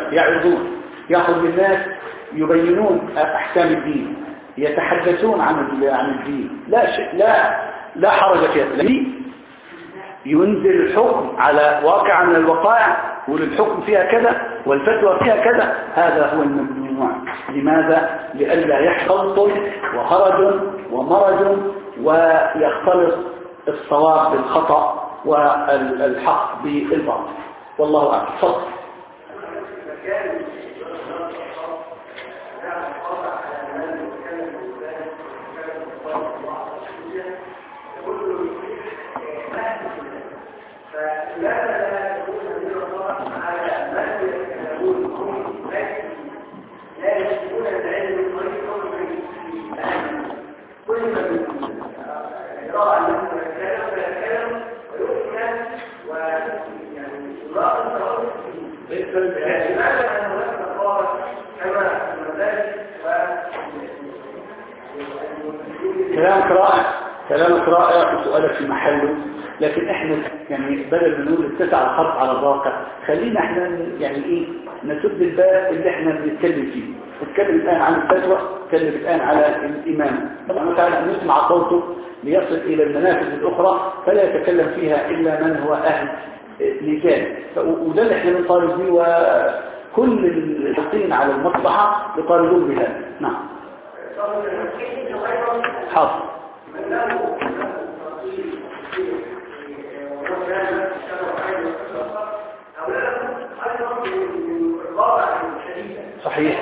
يأخذ الناس يبينون أحكام الدين، يتحدثون عن الدين، لا حرج في ذلك. ينزل الحكم على واقع من الوقائع والحكم فيها كذا والفتوى فيها كذا، هذا هو الممنوع. لماذا؟ لئلا يحصل وهرج ومرج ويختلط الصواب بالخطأ والحق بالباطل. والله أعلم. تفضل. كلامك رائع وسؤالك في محله، لكن احنا يعني بدل ما نقول اتسع الخط على الواقع، خلينا احنا يعني نسد الباب اللي احنا بنتكلم فيه. نتكلم الان عن الفتوى، نتكلم الان على الامامه. طبعا تعالى ان نسمع صوته ليصل الى المنافذ الاخرى فلا يتكلم فيها الا من هو اهل لذلك. وده اللي احنا بنطالب به، وكل الحاطين على المصلحه يطالبون بهذا. نعم. حاضر. صحيح.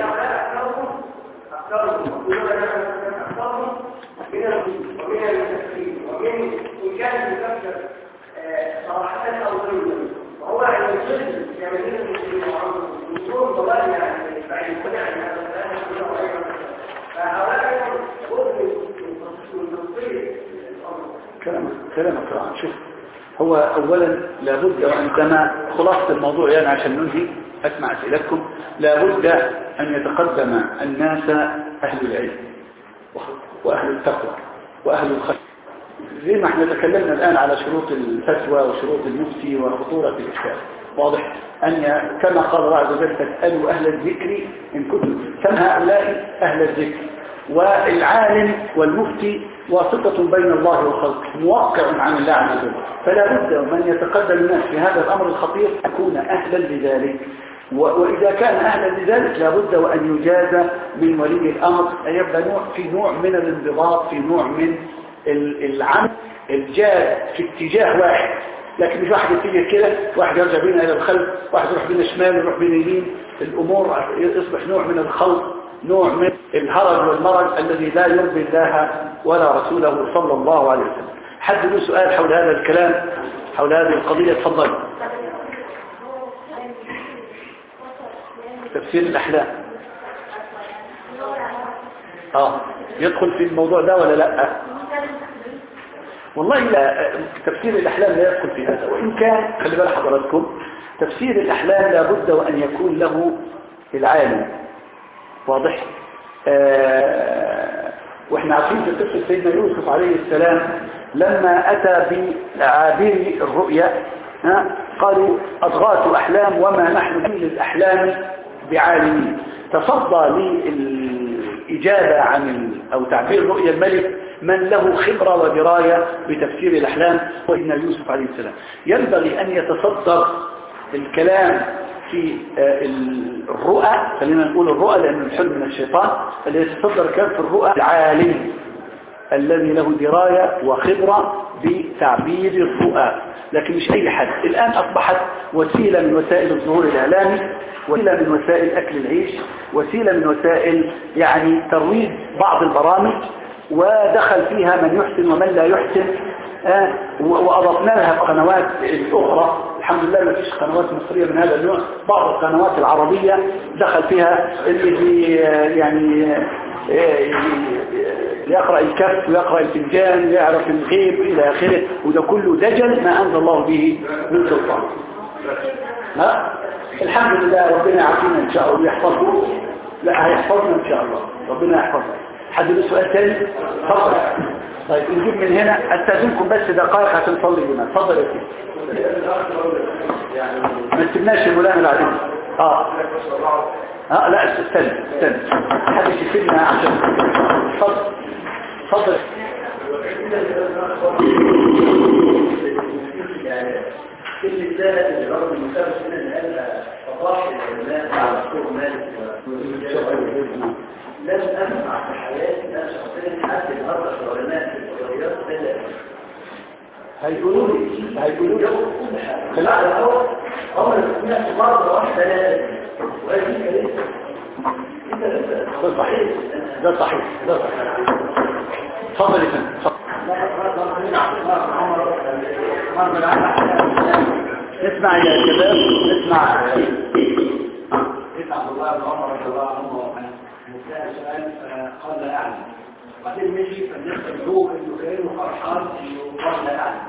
كلامك رائع. شوف، هو اولا لابد، وعندما خلاصة الموضوع يعني عشان ننهي اسمع اسئلتكم، لابد ان يتقدم الناس اهل العلم واهل التقوى واهل الخير. زي ما احنا تكلمنا الان على شروط الفتوى وشروط المفتي وخطورة الاشكال، واضح ان كما قال الله عز وجل: فاسألوا اهل الذكر ان كنتم. كم هؤلاء اهل الذكر؟ والعالم والمفتي واسطة بين الله وخلقه، موقع عن الله عز وجل. فلا بد من يتقدم الناس في هذا الأمر الخطير يكون أهلا لذلك. وإذا كان أهلا لذلك لابد وأن يجاز من ولي الأمر أن يبقى في نوع من الانضباط، في نوع من العمل الجاد في اتجاه واحد، لكن مش واحد يتجه كده، واحد يرجع بينا إلى الخلف، واحد يروح بينا شمال يروح بينا يمين. الأمور يصبح نوع من الخلط، نوع من الهرج والمرج الذي لا يرضي الله ولا رسوله صلى الله عليه وسلم. حد له سؤال حول هذا الكلام، حول هذه القضية؟ تفضل. تفسير الأحلام يدخل في الموضوع ده ولا لا؟ والله لا، تفسير الأحلام لا يدخل في هذا، وإن كان خلي بال حضراتكم تفسير الأحلام لابد وأن يكون له العالم واضح. واحنا عارفين في قصة سيدنا يوسف عليه السلام لما أتى بعابر الرؤيا قالوا أضغاث أحلام وما نحن للأحلام بعالمين. تصدى للإجابة عن أو تعبير رؤيا الملك من له خبرة ودراية بتفسير الأحلام سيدنا يوسف عليه السلام. ينبغي أن يتصدر الكلام في الرؤى، خلينا نقول الرؤى لأن الحلم من الشيطان، اللي يتصدر الكلام في الرؤى العالم الذي له دراية وخبرة بتعبير الرؤى، لكن مش أي حد. الآن أصبحت وسيلة من وسائل الظهور الإعلامي، وسيلة من وسائل أكل العيش، وسيلة من وسائل يعني ترويج بعض البرامج، ودخل فيها من يحسن ومن لا يحسن، وأضفنا لها قنوات الأخرى. الحمد لله ما فيش قنوات مصرية من هذا النوع، بعض القنوات العربية دخل فيها اللي يعني يقرأ الكف ويقرأ الفنجان ويعرف الغيب إلى آخره، وده كله دجل ما أنزل الله به من سلطان. الحمد لله ربنا يعافينا إن شاء الله ويحفظه. لا هيحفظنا إن شاء الله، ربنا يحفظنا. حد له سؤال تاني؟ تفضل. طيب نجيب من هنا، استاذنكم بس دقائق عشان نصلي بنا. تفضل يا سيدي. ما تسيبناش الملام العديد. لا استنى حد يسيبنا عشان تفضل. كل ده اللي رغم المسابقة هنا اللي قال فضاح العلماء على دكتور مالك لم أسمع في حياتي أنا شخصيا حد النهارده العلماء في الرياض ده هيقولوا لي خلال الأول عمر سمعت مرة واحدة لا وهذه كلمة ده صحيح. تفضل يا فندم. اسمع يا شباب، اسمع. عبد الله بن عمر رضي الله عنه سأل سؤال قال لا أعلم، بعدين مشي فليسأل هو إنه كأنه فرحان إنه قال لا أعلم.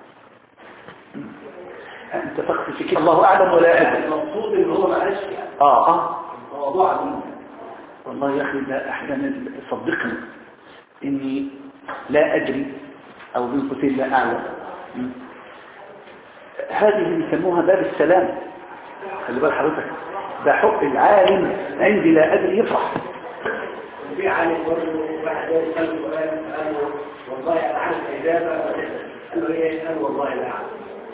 أنت تقصد في كده الله أعلم ولا أدري؟ المقصود إن هو ما قالش يعني. موضوع عظيم. والله يا أخي لا أحيانا صدقني إني لا أدري أو بين قوسين لا أعلم. هذه يسموها باب السلام. خلي بال حضرتك، ده حق العالم عندي لا أدري يفرح. في عالم برضه واحد يسأل سؤال قال له والله أنا عارف الإجابة، قال له إيه؟ قال والله لا أعلم.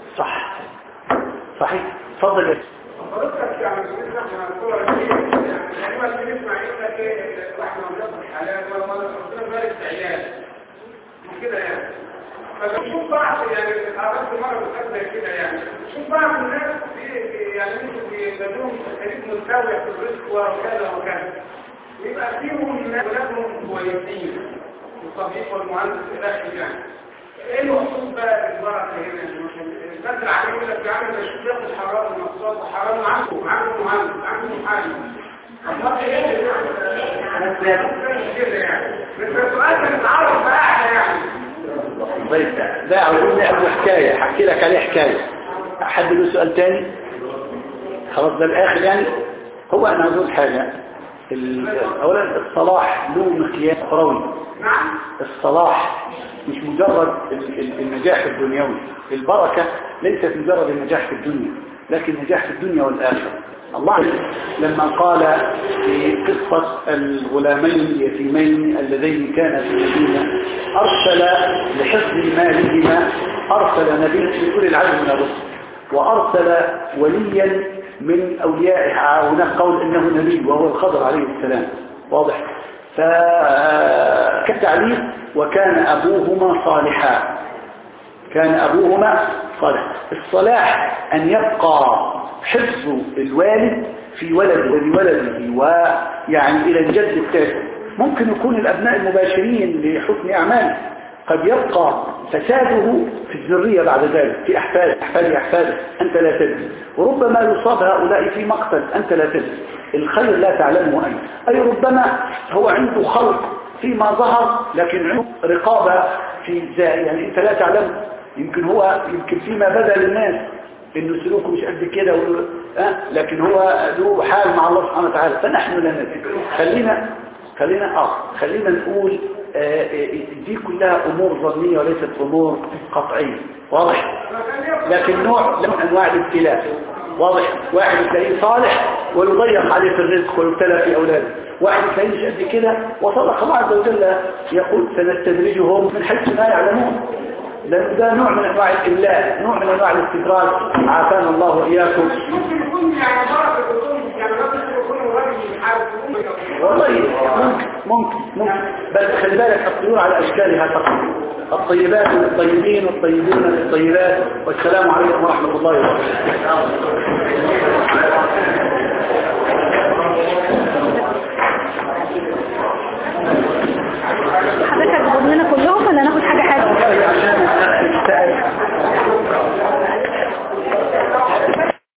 صحيح. تفضل يا حضرتك يعني احنا الصورة دي يعني ما بنسمع يقول لك ايه احنا بناخد حالات ولا ربنا بارك في عيال كده يعني. فبنشوف بعض يعني عرفت مرة بتقابل كده يعني شوف بعض الناس يعني بيبقوا تقريب مستوى في الرزق وكذا وكذا، ويبقى فيهم ناس ولادهم كويسين الطبيب والمهندس الى يعني. ايه المقصود بقى بالبركه هنا؟ الناس العالمين اللي بيعمل بيشوف ياخد حرام المقصود وحرام عنده مهندس عنده محامي. الله ايه كده يعني بس سؤال نتعرف بقى احنا يعني. طيب ده عاوزني ابو حكايه احكي لك عليه حكايه. حد له سؤال تاني؟ خلاص ده الاخر يعني. هو انا عاوز حاجه. اولا الصلاح له مقياس اخروي. الصلاح مش مجرد النجاح الدنيوي. البركه ليست مجرد النجاح في الدنيا، لكن النجاح في الدنيا والاخره. الله لما قال في قصة الغلامين اليتيمين اللذين كانا في المدينة أرسل لحفظ مالهما أرسل نبي في كل العالم من الرسل وأرسل وليا من أوليائه، هناك قول إنه نبي وهو الخضر عليه السلام، واضح. فكالتعليق وكان أبوهما صالحا، كان أبوهما صالح. الصلاح أن يبقى حفظ الوالد في ولده ويعني إلى الجد التاسع. ممكن يكون الأبناء المباشرين لحسن أعماله، قد يبقى فساده في الذرية بعد ذلك، في أحفاده أنت لا تدري، وربما يصاب هؤلاء في مقتل أنت لا تدري، الخير لا تعلمه أنت. أي ربما هو عنده خلق فيما ظهر لكن عنده رقابة في يعني أنت لا تعلم، يمكن فيما بدا للناس إنه سلوكه مش قد كده لكن هو له حال مع الله سبحانه وتعالى، فنحن لا ندري. خلينا نقول دي كلها أمور ظنية وليست أمور قطعية، واضح. لكن نوع من أنواع الابتلاء، واضح. واحد تلاقيه صالح ويضيق عليه في الرزق ويبتلى في أولاده، واحد تلاقيه مش قد كده وصدق الله عز وجل يقول سنستدرجهم من حيث لا يعلمون، لأن ده نوع من أنواع الإملاء، نوع من أنواع الاستدراج، عافانا الله وإياكم. ممكن يكون يعني بركة يعني ممكن يكون راجل يحارب والله ممكن بس خلي بالك الطيور على أشكالها فقط، الطيبات للطيبين والطيبين للطيبات. والسلام عليكم ورحمة الله وبركاته.